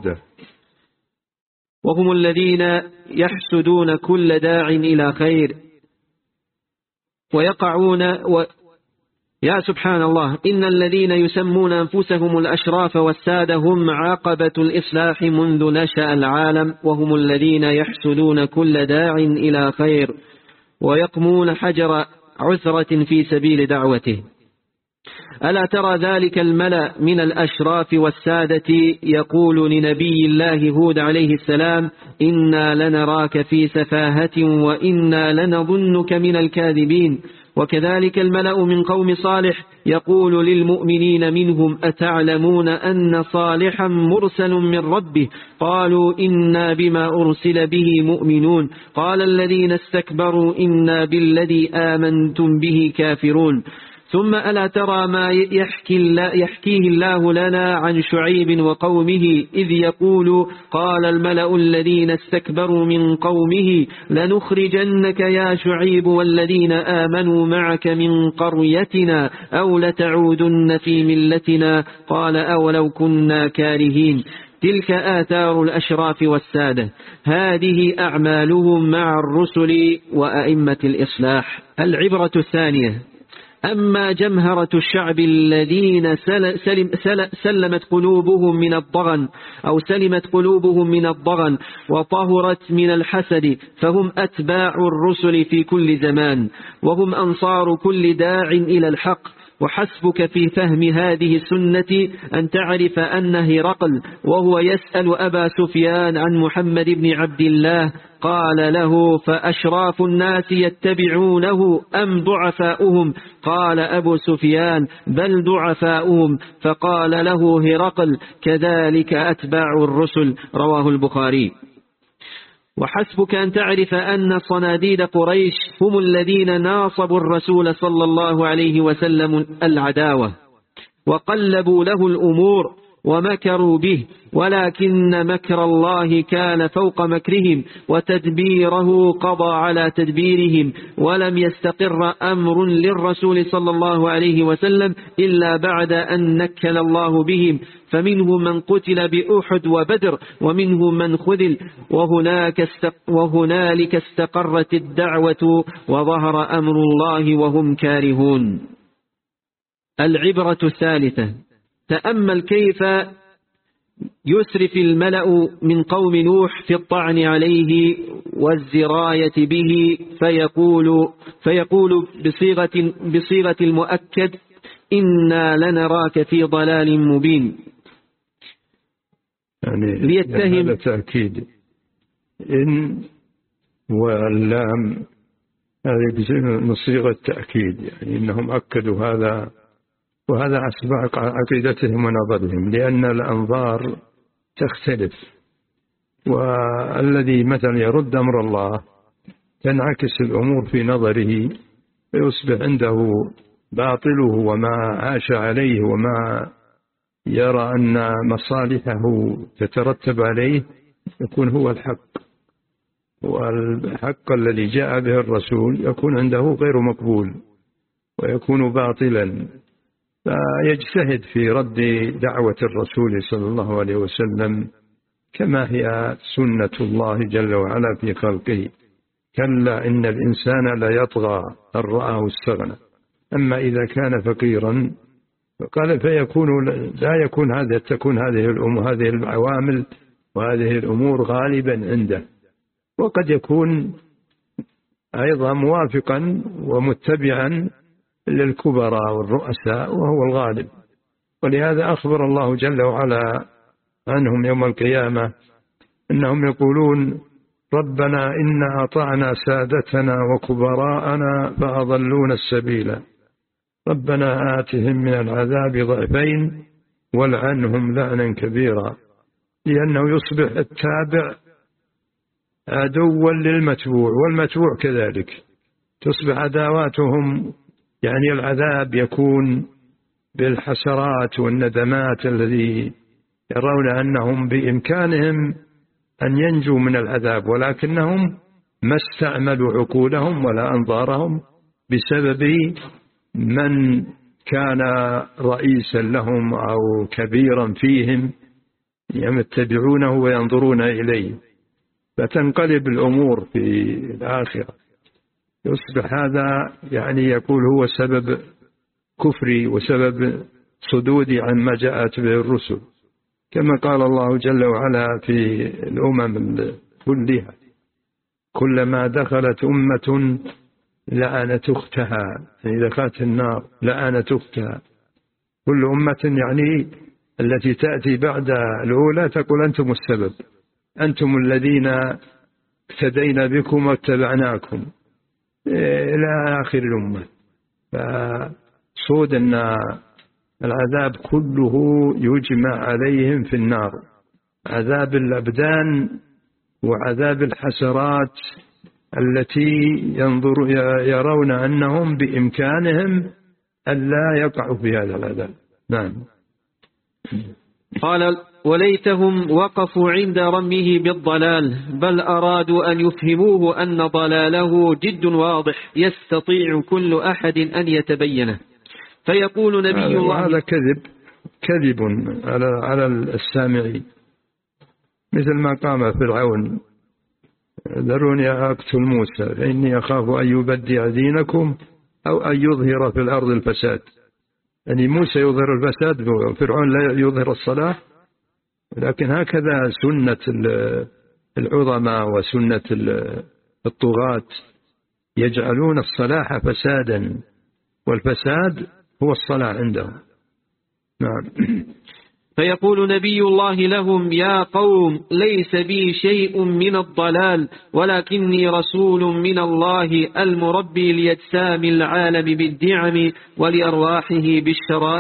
وهم الذين يحسدون كل داع إلى خير ويقعون و... يا سبحان الله، إن الذين يسمون أنفسهم الأشراف والسادة هم عقبة الإصلاح منذ نشأ العالم، وهم الذين يحسدون كل داع إلى خير ويقمون حجر عثرة في سبيل دعوته. ألا ترى ذلك الملأ من الأشراف والسادة يقول لنبي الله هود عليه السلام: إنا لنراك في سفاهة وإنا لنظنك من الكاذبين. وكذلك الملأ من قوم صالح يقول للمؤمنين منهم: أتعلمون أن صالحا مرسل من ربه؟ قالوا: إنا بما أرسل به مؤمنون. قال الذين استكبروا: إنا بالذي آمنتم به كافرون. ثم ألا ترى ما يحكي الله يحكيه الله لنا عن شعيب وقومه إذ يقول: قال الملأ الذين استكبروا من قومه: لنخرجنك يا شعيب والذين آمنوا معك من قريتنا أو لتعودن في ملتنا. قال: أولو كنا كارهين. تلك آثار الأشراف والسادة، هذه أعمالهم مع الرسل وأئمة الإصلاح. العبرة الثانية: أما جمهرة الشعب الذين سل سلم سل سلمت قلوبهم من الضغن أو سلمت قلوبهم من الضغن وطهرت من الحسد، فهم أتباع الرسل في كل زمان، وهم أنصار كل داع إلى الحق. وحسبك في فهم هذه السنة أن تعرف أن هرقل وهو يسأل أبا سفيان عن محمد بن عبد الله قال له: فأشراف الناس يتبعونه أم ضعفاؤهم؟ قال أبو سفيان: بل ضعفاؤهم. فقال له هرقل: كذلك أتباع الرسل. رواه البخاري. وحسبك أن تعرف أن صناديد قريش هم الذين ناصبوا الرسول صلى الله عليه وسلم العداوة وقلبوا له الأمور ومكروا به، ولكن مكر الله كان فوق مكرهم وتدبيره قضى على تدبيرهم، ولم يستقر أمر للرسول صلى الله عليه وسلم إلا بعد أن نكل الله بهم، فمنهم من قتل بأحد وبدر ومنهم من خذل، وهناك استق وهنالك استقرت الدعوة وظهر أمر الله وهم كارهون. العبرة الثالثة: تأمل كيف يسرف الملأ من قوم نوح في الطعن عليه والزراية به، فيقول, فيقول بصيغة, بصيغة المؤكد: إنا لنراك في ضلال مبين. يعني ليتهم هذا تأكيد إن واللام هذه من صيغة التأكيد، يعني إنهم أكدوا هذا، وهذا أسبق عقيدتهم ونظرهم، لأن الأنظار تختلف، والذي مثلا يرد أمر الله تنعكس الأمور في نظره فيصبح عنده باطله وما عاش عليه وما يرى أن مصالحه تترتب عليه يكون هو الحق، والحق الذي جاء به الرسول يكون عنده غير مقبول ويكون باطلا، فيجتهد في رد دعوة الرسول صلى الله عليه وسلم كما هي سنة الله جل وعلا في خلقه. كلا إن الإنسان لا يطغى أن رآه استغنى، أما إذا كان فقيرا فقال فيكون لا يكون هذا تكون هذه الأمور هذه العوامل وهذه الأمور غالبا عنده، وقد يكون أيضا موافقا ومتبعا للكبراء والرؤساء وهو الغالب. ولهذا أخبر الله جل وعلا عنهم يوم القيامة إنهم يقولون ربنا إنا أطعنا سادتنا وكبراءنا فأضلونا السبيل ربنا آتهم من العذاب ضعفين والعنهم لعنا كبيرا، لأنه يصبح التابع عدوا للمتبوع والمتبوع كذلك، تصبح عداواتهم، يعني العذاب يكون بالحسرات والندمات الذي يرون أنهم بإمكانهم أن ينجوا من العذاب، ولكنهم ما استعملوا عقولهم ولا أنظارهم بسبب من كان رئيسا لهم أو كبيرا فيهم يتبعونه وينظرون إليه، فتنقلب الأمور في الآخرة. يصبح هذا يعني يقول هو سبب كفري وسبب صدودي عما جاءت به الرسل، كما قال الله جل وعلا في الأمم كلها كلما دخلت أمة لعنت أختها، يعني دخلت النار لعنت أختها. كل أمة يعني التي تأتي بعد الأولى تقول أنتم السبب، أنتم الذين اقتدينا بكم واتبعناكم إلى آخر الأمة. فصود أن العذاب كله يجمع عليهم في النار، عذاب الأبدان وعذاب الحسرات التي ينظر يرون أنهم بإمكانهم أن لا يقعوا في هذا العذاب. نعم. قال وليتهم وقفوا عند رميه بالضلال، بل أرادوا أن يفهموه أن ضلاله جد واضح يستطيع كل أحد أن يتبينه، فيقول نبي الله هذا كذب كذب على على السامعين، مثل ما قام فرعون ذروني أقتل موسى فإني أخاف أن يبدع دينكم أو أن يظهر في الأرض الفساد. يعني موسى يظهر الفساد وفرعون لا يظهر الصلاح، لكن هكذا سنة العظماء وسنة الطغاة، يجعلون الصلاح فسادا والفساد هو الصلاح عندهم. نعم. فيقول نبي الله لهم يا قوم ليس بي شيء من الضلال ولكني رسول من الله المربي لأجسام العالم بالدعم ولأرواحه بالشرائع،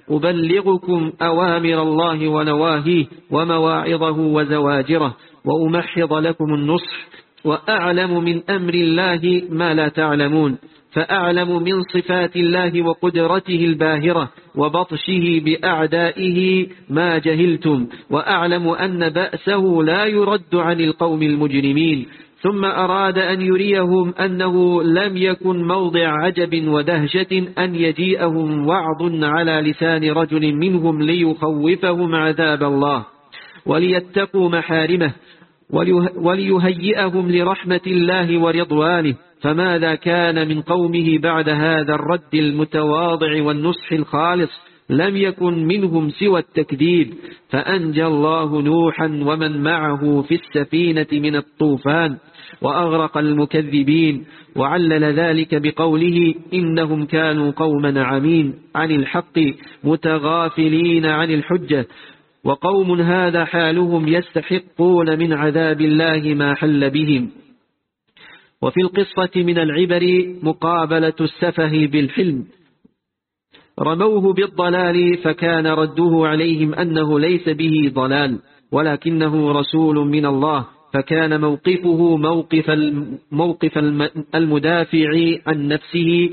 أبلغكم أوامر الله ونواهيه ومواعظه وزواجره، وأمحض لكم النصح، وأعلم من أمر الله ما لا تعلمون، فأعلم من صفات الله وقدرته الباهرة وبطشه بأعدائه ما جهلتم، وأعلم أن بأسه لا يرد عن القوم المجرمين. ثم أراد أن يريهم أنه لم يكن موضع عجب ودهشة أن يجيئهم وعظ على لسان رجل منهم ليخوفهم عذاب الله وليتقوا محارمه وليهيئهم لرحمة الله ورضوانه. فماذا كان من قومه بعد هذا الرد المتواضع والنصح الخالص؟ لم يكن منهم سوى التكذيب، فأنجى الله نوحا ومن معه في السفينة من الطوفان وأغرق المكذبين، وعلل ذلك بقوله إنهم كانوا قوما عمين عن الحق متغافلين عن الحجة، وقوم هذا حالهم يستحقون من عذاب الله ما حل بهم. وفي القصة من العبر مقابلة السفه بالحلم. رموه بالضلال فكان رده عليهم أنه ليس به ضلال ولكنه رسول من الله، فكان موقفه موقف موقف المدافع عن نفسه،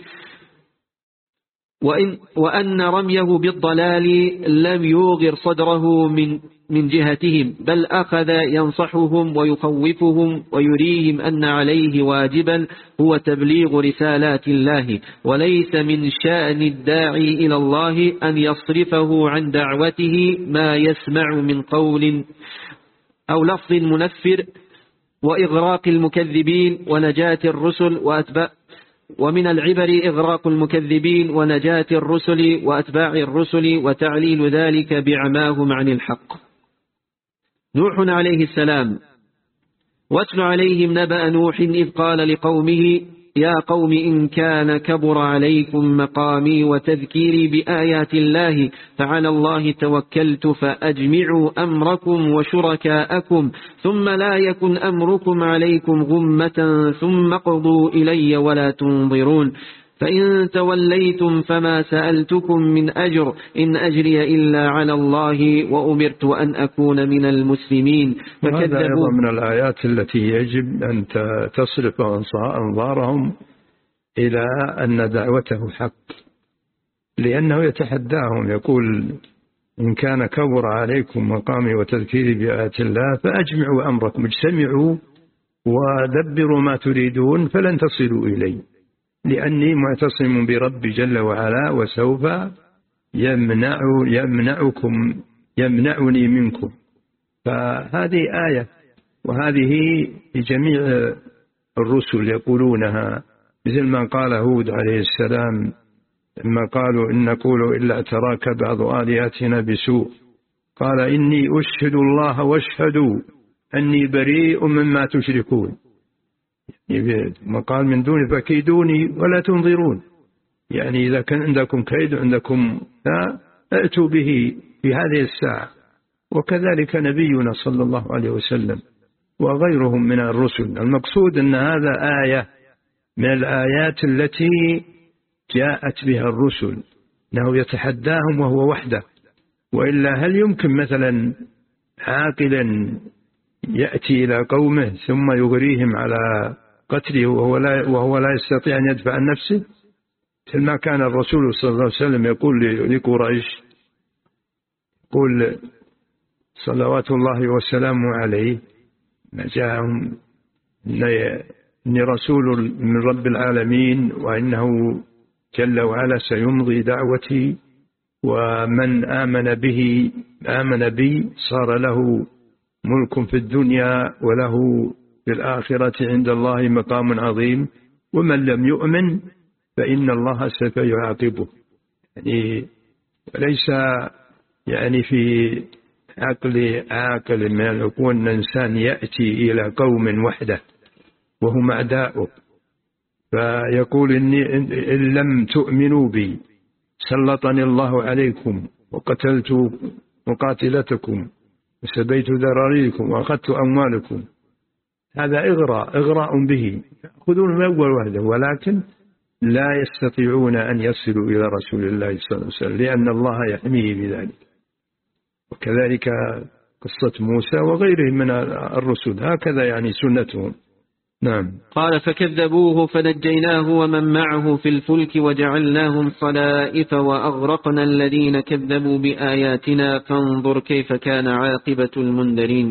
وإن وأن رميه بالضلال لم يوغر صدره من من جهتهم، بل أخذ ينصحهم ويخوفهم ويريهم أن عليه واجبا هو تبليغ رسالات الله، وليس من شأن الداعي إلى الله أن يصرفه عن دعوته ما يسمع من قول أو لفظ منفر وإغراق المكذبين ونجاة الرسل وأتباع ومن العبر إغراق المكذبين ونجاة الرسل وأتباع الرسل وتعليل ذلك بعماهم عن الحق. نوح عليه السلام. واتل عليهم نبأ نوح إذ قال لقومه يا قوم إن كان كبر عليكم مقامي وتذكيري بآيات الله فعلى الله توكلت فأجمعوا أمركم وشركاءكم ثم لا يكن أمركم عليكم غمة ثم اقضوا إلي ولا تنظرون، فإن توليتم فما سألتكم من أجر إن أجري إلا على الله وأمرت أن أكون من المسلمين. وهذا أيضا من الآيات التي يجب أن تصرف أنظارهم إلى أن دعوته حق، لأنه يتحداهم يقول إن كان كبر عليكم مقامي وتذكيري بآيات الله فأجمعوا أمركم، اجتمعوا ودبروا ما تريدون فلن تصلوا إلي، لأني معتصم بربي جل وعلا وسوف يمنع يمنعكم يمنعني منكم. فهذه آية، وهذه جميع الرسل يقولونها، مثل ما قال هود عليه السلام لما قالوا إن نقول إلا اعتراك بعض آلهتنا بسوء قال إني أشهد الله واشهدوا أني بريء مما تشركون، ما قال من دون فكيدوني ولا تنظرون، يعني إذا كان عندكم كيد عندكم فأتوا به في هذه الساعة. وكذلك نبينا صلى الله عليه وسلم وغيرهم من الرسل. المقصود أن هذا آية من الآيات التي جاءت بها الرسل، أنه يتحداهم وهو وحده، وإلا هل يمكن مثلا عاقلا يأتي إلى قومه ثم يغريهم على قتله وهو لا, وهو لا يستطيع أن يدفع عن نفسه؟ مثل ما كان الرسول صلى الله عليه وسلم يقول لقريش، يقول صلوات الله وسلامه عليه ما جاءهم إني رسول من رب العالمين وإنه جل وعلا سيمضي دعوتي ومن آمن به آمن بي صار له ملك في الدنيا وله في الآخرة عند الله مقام عظيم ومن لم يؤمن فإن الله سوف يعاقبه. يعني ليس يعني في عقل عاقل من العقول أن الإنسان يأتي إلى قوم وحده وهم أعداؤه فيقول إني إن لم تؤمنوا بي سلطني الله عليكم وقتلت مقاتلتكم وسبيت ذراريكم وأخذت أموالكم. هذا إغراء إغراء به، خذون من أول وحده، ولكن لا يستطيعون أن يصلوا إلى رسول الله صلى الله عليه وسلم لأن الله يحميه بذلك. وكذلك قصة موسى وغيره من الرسل، هكذا يعني سنتهم. نعم. قال فكذبوه فنجيناه ومن معه في الفلك وجعلناهم خلائف وأغرقنا الذين كذبوا بآياتنا فانظر كيف كان عاقبة المنذرين.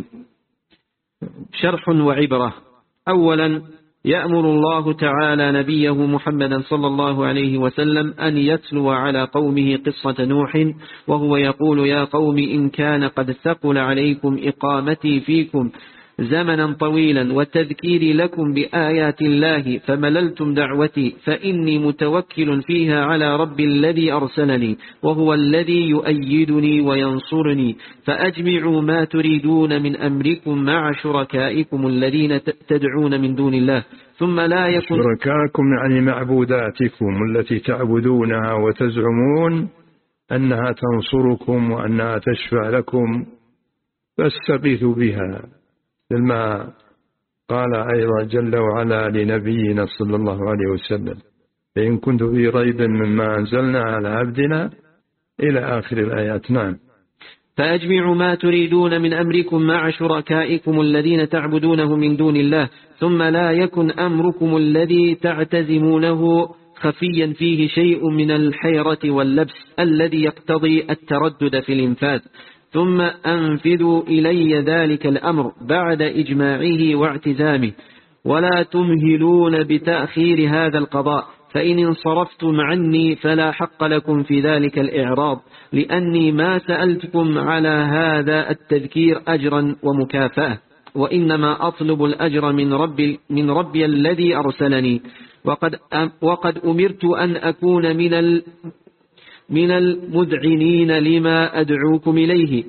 شرح وعبرة. أولا، يأمر الله تعالى نبيه محمدا صلى الله عليه وسلم أن يتلو على قومه قصة نوح، وهو يقول يا قوم إن كان قد ثقل عليكم إقامتي فيكم زمنا طويلا والتذكير لكم بآيات الله فمللتم دعوتي فإني متوكل فيها على رب الذي أرسلني وهو الذي يؤيدني وينصرني، فأجمعوا ما تريدون من أمركم مع شركائكم الذين تدعون من دون الله ثم لا يكن شركائكم يعني معبوداتكم التي تعبدونها وتزعمون أنها تنصركم وأنها تشفع لكم فاستغيثوا بها، لما قال أيضا جل وعلا لنبينا صلى الله عليه وسلم فإن كنت في ريب مما أنزلنا على عبدنا إلى آخر الآيات. نعم. فأجمعوا ما تريدون من أمركم مع شركائكم الذين تعبدونه من دون الله ثم لا يكن أمركم الذي تعتزمونه خفيا فيه شيء من الحيرة واللبس الذي يقتضي التردد في الإنفاذ، ثم أنفذوا إلي ذلك الأمر بعد إجماعه واعتزامه، ولا تمهلون بتأخير هذا القضاء، فإن انصرفتم عني فلا حق لكم في ذلك الإعراض، لأني ما سألتكم على هذا التذكير أجرا ومكافأة، وإنما أطلب الأجر من ربي, من ربي الذي أرسلني، وقد, وقد أمرت أن أكون من ال من المذعنين لما أدعوكم إليه.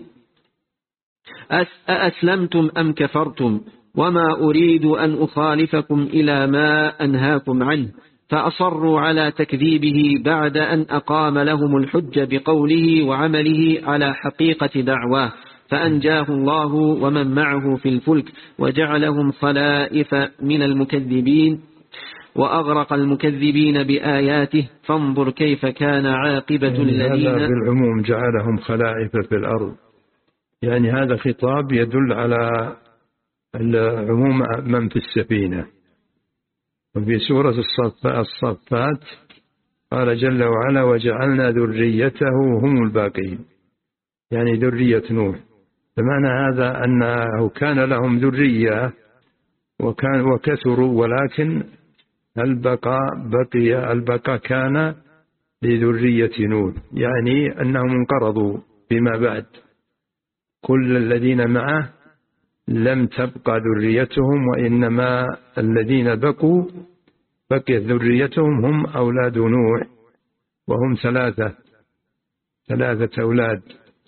أأسلمتم أم كفرتم؟ وما أريد أن أخالفكم إلى ما أنهاكم عنه، فأصروا على تكذيبه بعد أن أقام لهم الحج بقوله وعمله على حقيقة دعواه، فأنجاه الله ومن معه في الفلك وجعلهم خلائف من المكذبين وأغرق المكذبين بآياته فانظر كيف كان عاقبة الذين. هذا بالعموم جعلهم خلائف في الأرض، يعني هذا خطاب يدل على العموم من في السفينة. وفي سورة الصفات قال جل وعلا وجعلنا ذريته هم الباقين، يعني ذرية نوح، بمعنى هذا أنه كان لهم ذرية وكان وكثروا، ولكن البقاء بقي البقاء كان لذرية نوح، يعني أنهم انقرضوا فيما بعد، كل الذين معه لم تبقى ذريتهم، وإنما الذين بقوا بقيت ذريتهم هم أولاد نوح، وهم ثلاثة ثلاثة أولاد،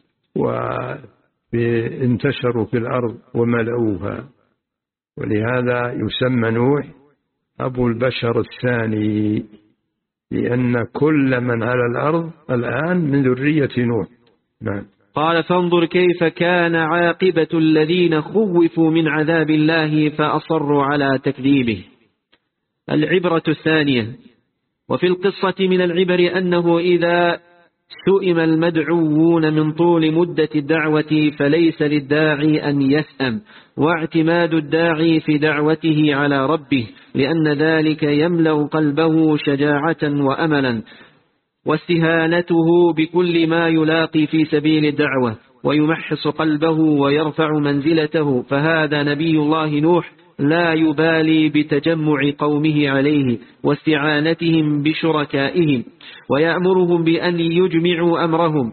وانتشروا في الأرض وملؤوها، ولهذا يسمى نوح أبو البشر الثاني، لأن كل من على الأرض الآن من ذرية نوح. نعم. قال فانظر كيف كان عاقبة الذين خوفوا من عذاب الله فأصروا على تكذيبه. العبرة الثانية. وفي القصة من العبر أنه إذا سئم المدعوون من طول مدة الدعوة فليس للداعي أن يسأم، واعتماد الداعي في دعوته على ربه، لأن ذلك يملأ قلبه شجاعة وأملا، واستهانته بكل ما يلاقي في سبيل الدعوة، ويمحص قلبه ويرفع منزلته، فهذا نبي الله نوح لا يبالي بتجمع قومه عليه واستعانتهم بشركائهم، ويأمرهم بأن يجمعوا أمرهم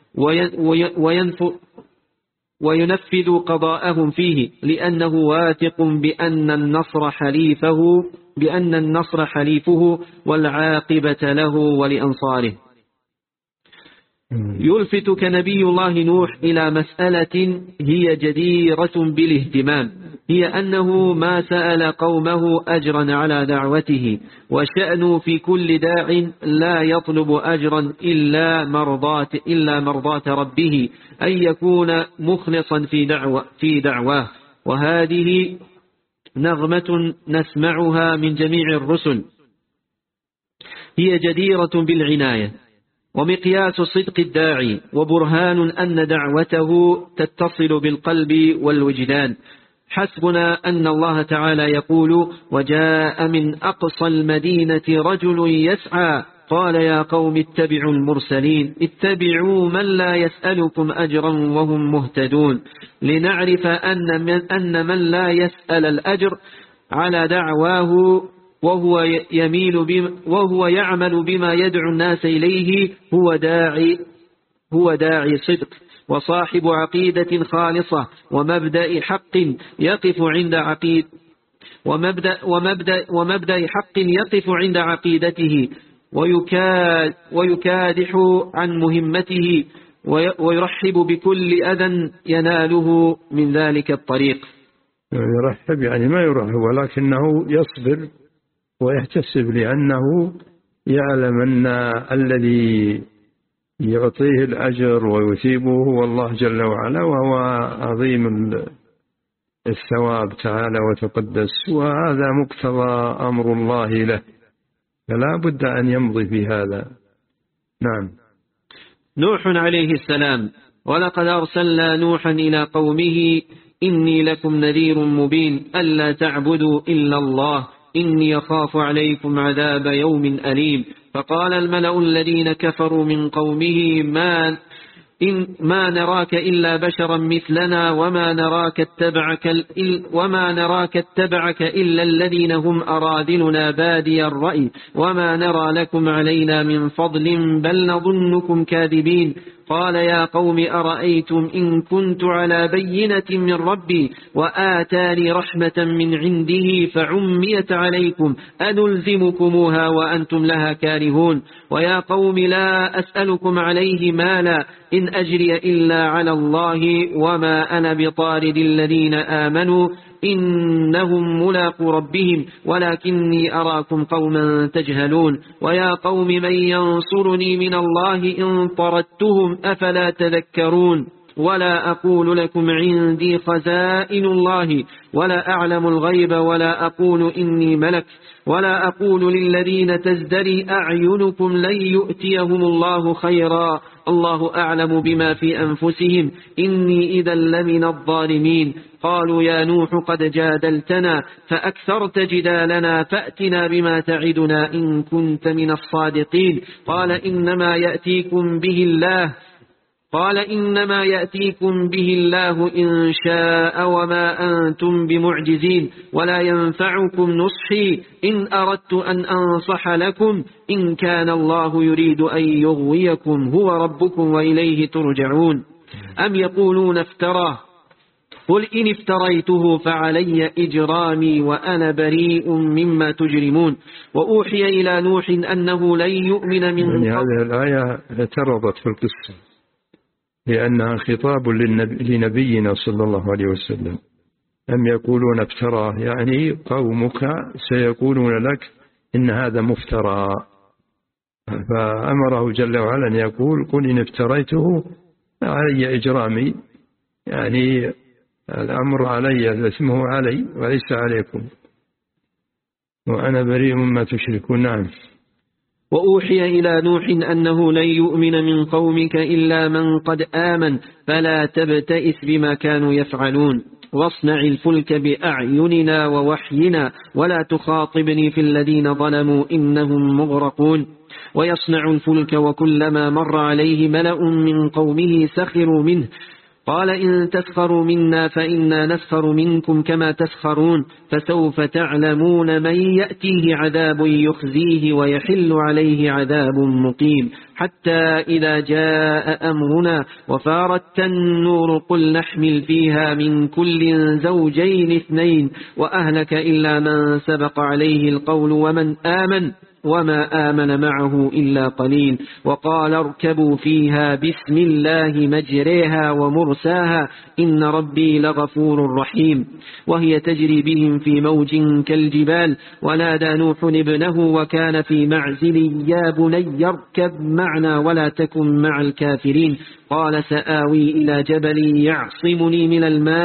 وينفذوا قضاءهم فيه، لأنه واثق بأن النصر حليفه بأن النصر حليفه والعاقبة له ولأنصاره. يلفتك نبي الله نوح إلى مسألة هي جديرة بالاهتمام، هي أنه ما سأل قومه أجرا على دعوته، وشأن في كل داع لا يطلب أجرا إلا مرضاة إلا مرضاة ربه، أن يكون مخلصا في دعوة في دعواه. وهذه نغمة نسمعها من جميع الرسل، هي جديرة بالعناية ومقياس صدق الداعي وبرهان أن دعوته تتصل بالقلب والوجدان. حسبنا أن الله تعالى يقول: وجاء من أقصى المدينة رجل يسعى قال يا قوم اتبعوا المرسلين اتبعوا من لا يسألكم أجرا وهم مهتدون، لنعرف أن من, أن من لا يسأل الأجر على دعواه وهو يميل بما وهو يعمل بما يدعو الناس إليه هو داعي هو داعي صدق وصاحب عقيدة خالصة ومبدأ حق يقف عند عقيد ومبدأ ومبدأ ومبدأ حق يقف عند عقيدته ويكاد ويكادح عن مهمته ويرحب بكل أذى يناله من ذلك الطريق. يرحب يعني ما يرحب، ولكنه يصبر ويحتسب، لأنه يعلم أن الذي يعطيه الأجر ويثيبه هو الله جل وعلا، وهو عظيم الثواب تعالى وتقدس، وهذا مقتضى أمر الله له، فلا بد أن يمضي في هذا. نعم. نوح عليه السلام: ولقد أرسلنا نوحا إلى قومه إني لكم نذير مبين ألا تعبدوا إلا الله إني أخاف عليكم عذاب يوم أليم. فقال الملأ الذين كفروا من قومه ما إن ما نراك إلا بشرا مثلنا وما نراك اتبعك وما نراك اتبعك إلا الذين هم أراذلنا بادي الرأي وما نرى لكم علينا من فضل بل نظنكم كاذبين. قال يا قوم أرأيتم إن كنت على بينة من ربي وآتاني رحمة من عنده فعميت عليكم أنلزمكموها وأنتم لها كارهون. ويا قوم لا أسألكم عليه مالا إن أجري إلا على الله وما أنا بطارد الذين آمنوا إنهم ملاقو ربهم ولكني أراكم قوما تجهلون. ويا قوم من ينصرني من الله إن طردتهم أفلا تذكرون. ولا أقول لكم عندي خزائن الله ولا أعلم الغيب ولا أقول إني ملك ولا أقول للذين تزدري أعينكم لن يؤتيهم الله خيرا الله أعلم بما في أنفسهم إني إذا لمن الظالمين. قالوا يا نوح قد جادلتنا فأكثرت جدالنا فأتنا بما تعدنا إن كنت من الصادقين. قال إنما يأتيكم به الله قال إنما يأتيكم به الله إن شاء وما أنتم بمعجزين ولا ينفعكم نصحي إن أردت أن أنصح لكم إن كان الله يريد أن يغويكم هو ربكم وإليه ترجعون. أم يقولون افتراه قل إن افتريته فعلي إجرامي وأنا بريء مما تجرمون. وأوحي إلى نوح أنه لن يؤمن من يعني هذه الآية اعترضت في القصة لأنها خطاب لنبينا صلى الله عليه وسلم. أم يقولون افتراه يعني قومك سيقولون لك إن هذا مفترى، فأمره جل وعلا أن يقول قل إن افتريته علي إجرامي، يعني الأمر علي اسمه علي وليس عليكم وأنا بريء مما تشركون. نعم. وأوحي إلى نوح أنه لن يؤمن من قومك إلا من قد آمن فلا تبتئس بما كانوا يفعلون واصنع الفلك بأعيننا ووحينا ولا تخاطبني في الذين ظلموا إنهم مغرقون. ويصنع الفلك وكلما مر عليه ملأ من قومه سخروا منه قال إن تسخروا منا فإنا نسخر منكم كما تسخرون فسوف تعلمون من يأتيه عذاب يخزيه ويحل عليه عذاب مقيم. حتى إذا جاء أمرنا وفارت النور قل نحمل فيها من كل زوجين اثنين وأهلك إلا من سبق عليه القول ومن آمن وما آمن معه إلا قليل. وقال اركبوا فيها بسم الله مجريها ومرساها إن ربي لغفور رحيم. وهي تجري بهم في موج كالجبال ونادى نوح ابنه وكان في معزل يا بني اركب معنا ولا تكن مع الكافرين. قال سآوي إلى جبل يعصمني من الماء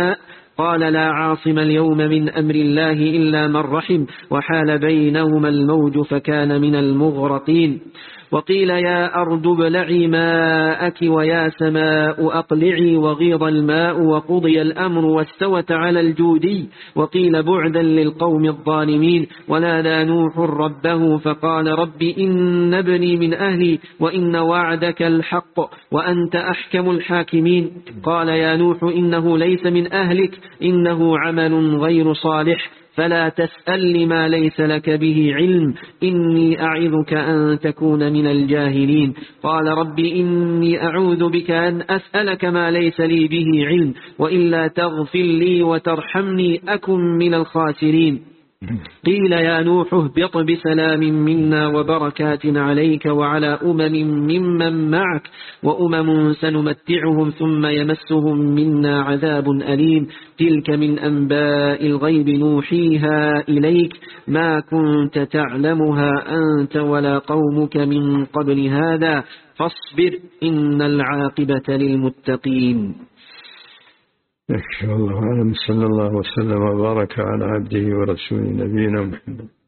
قال لا عاصم اليوم من أمر الله إلا من رحم، وحال بينهما الموج فكان من المغرقين. وقيل يا أرض ابلعي ماءك ويا سماء أقلعي وغيض الماء وقضي الأمر واستوت على الجودي. وقيل بعدا للقوم الظالمين. ونادى نوح ربه فقال رب إن ابني من أهلي وإن وعدك الحق وأنت أحكم الحاكمين. قال يا نوح إنه ليس من أهلك إنه عمل غير صالح فلا تسأل لما ليس لك به علم إني أعظك أن تكون من الجاهلين. قال رب إني أعوذ بك أن أسألك ما ليس لي به علم وإلا تغفر لي وترحمني أكن من الخاسرين. قيل يا نوح اهبط بسلام منا وبركات عليك وعلى أمم ممن معك وأمم سنمتعهم ثم يمسهم منا عذاب أليم. تلك من أنباء الغيب نوحيها إليك ما كنت تعلمها أنت ولا قومك من قبل هذا فاصبر إن العاقبة للمتقين. إن شاء الله أعلم. صلى الله وسلم وبارك على عبده ورسوله نبينا محمد.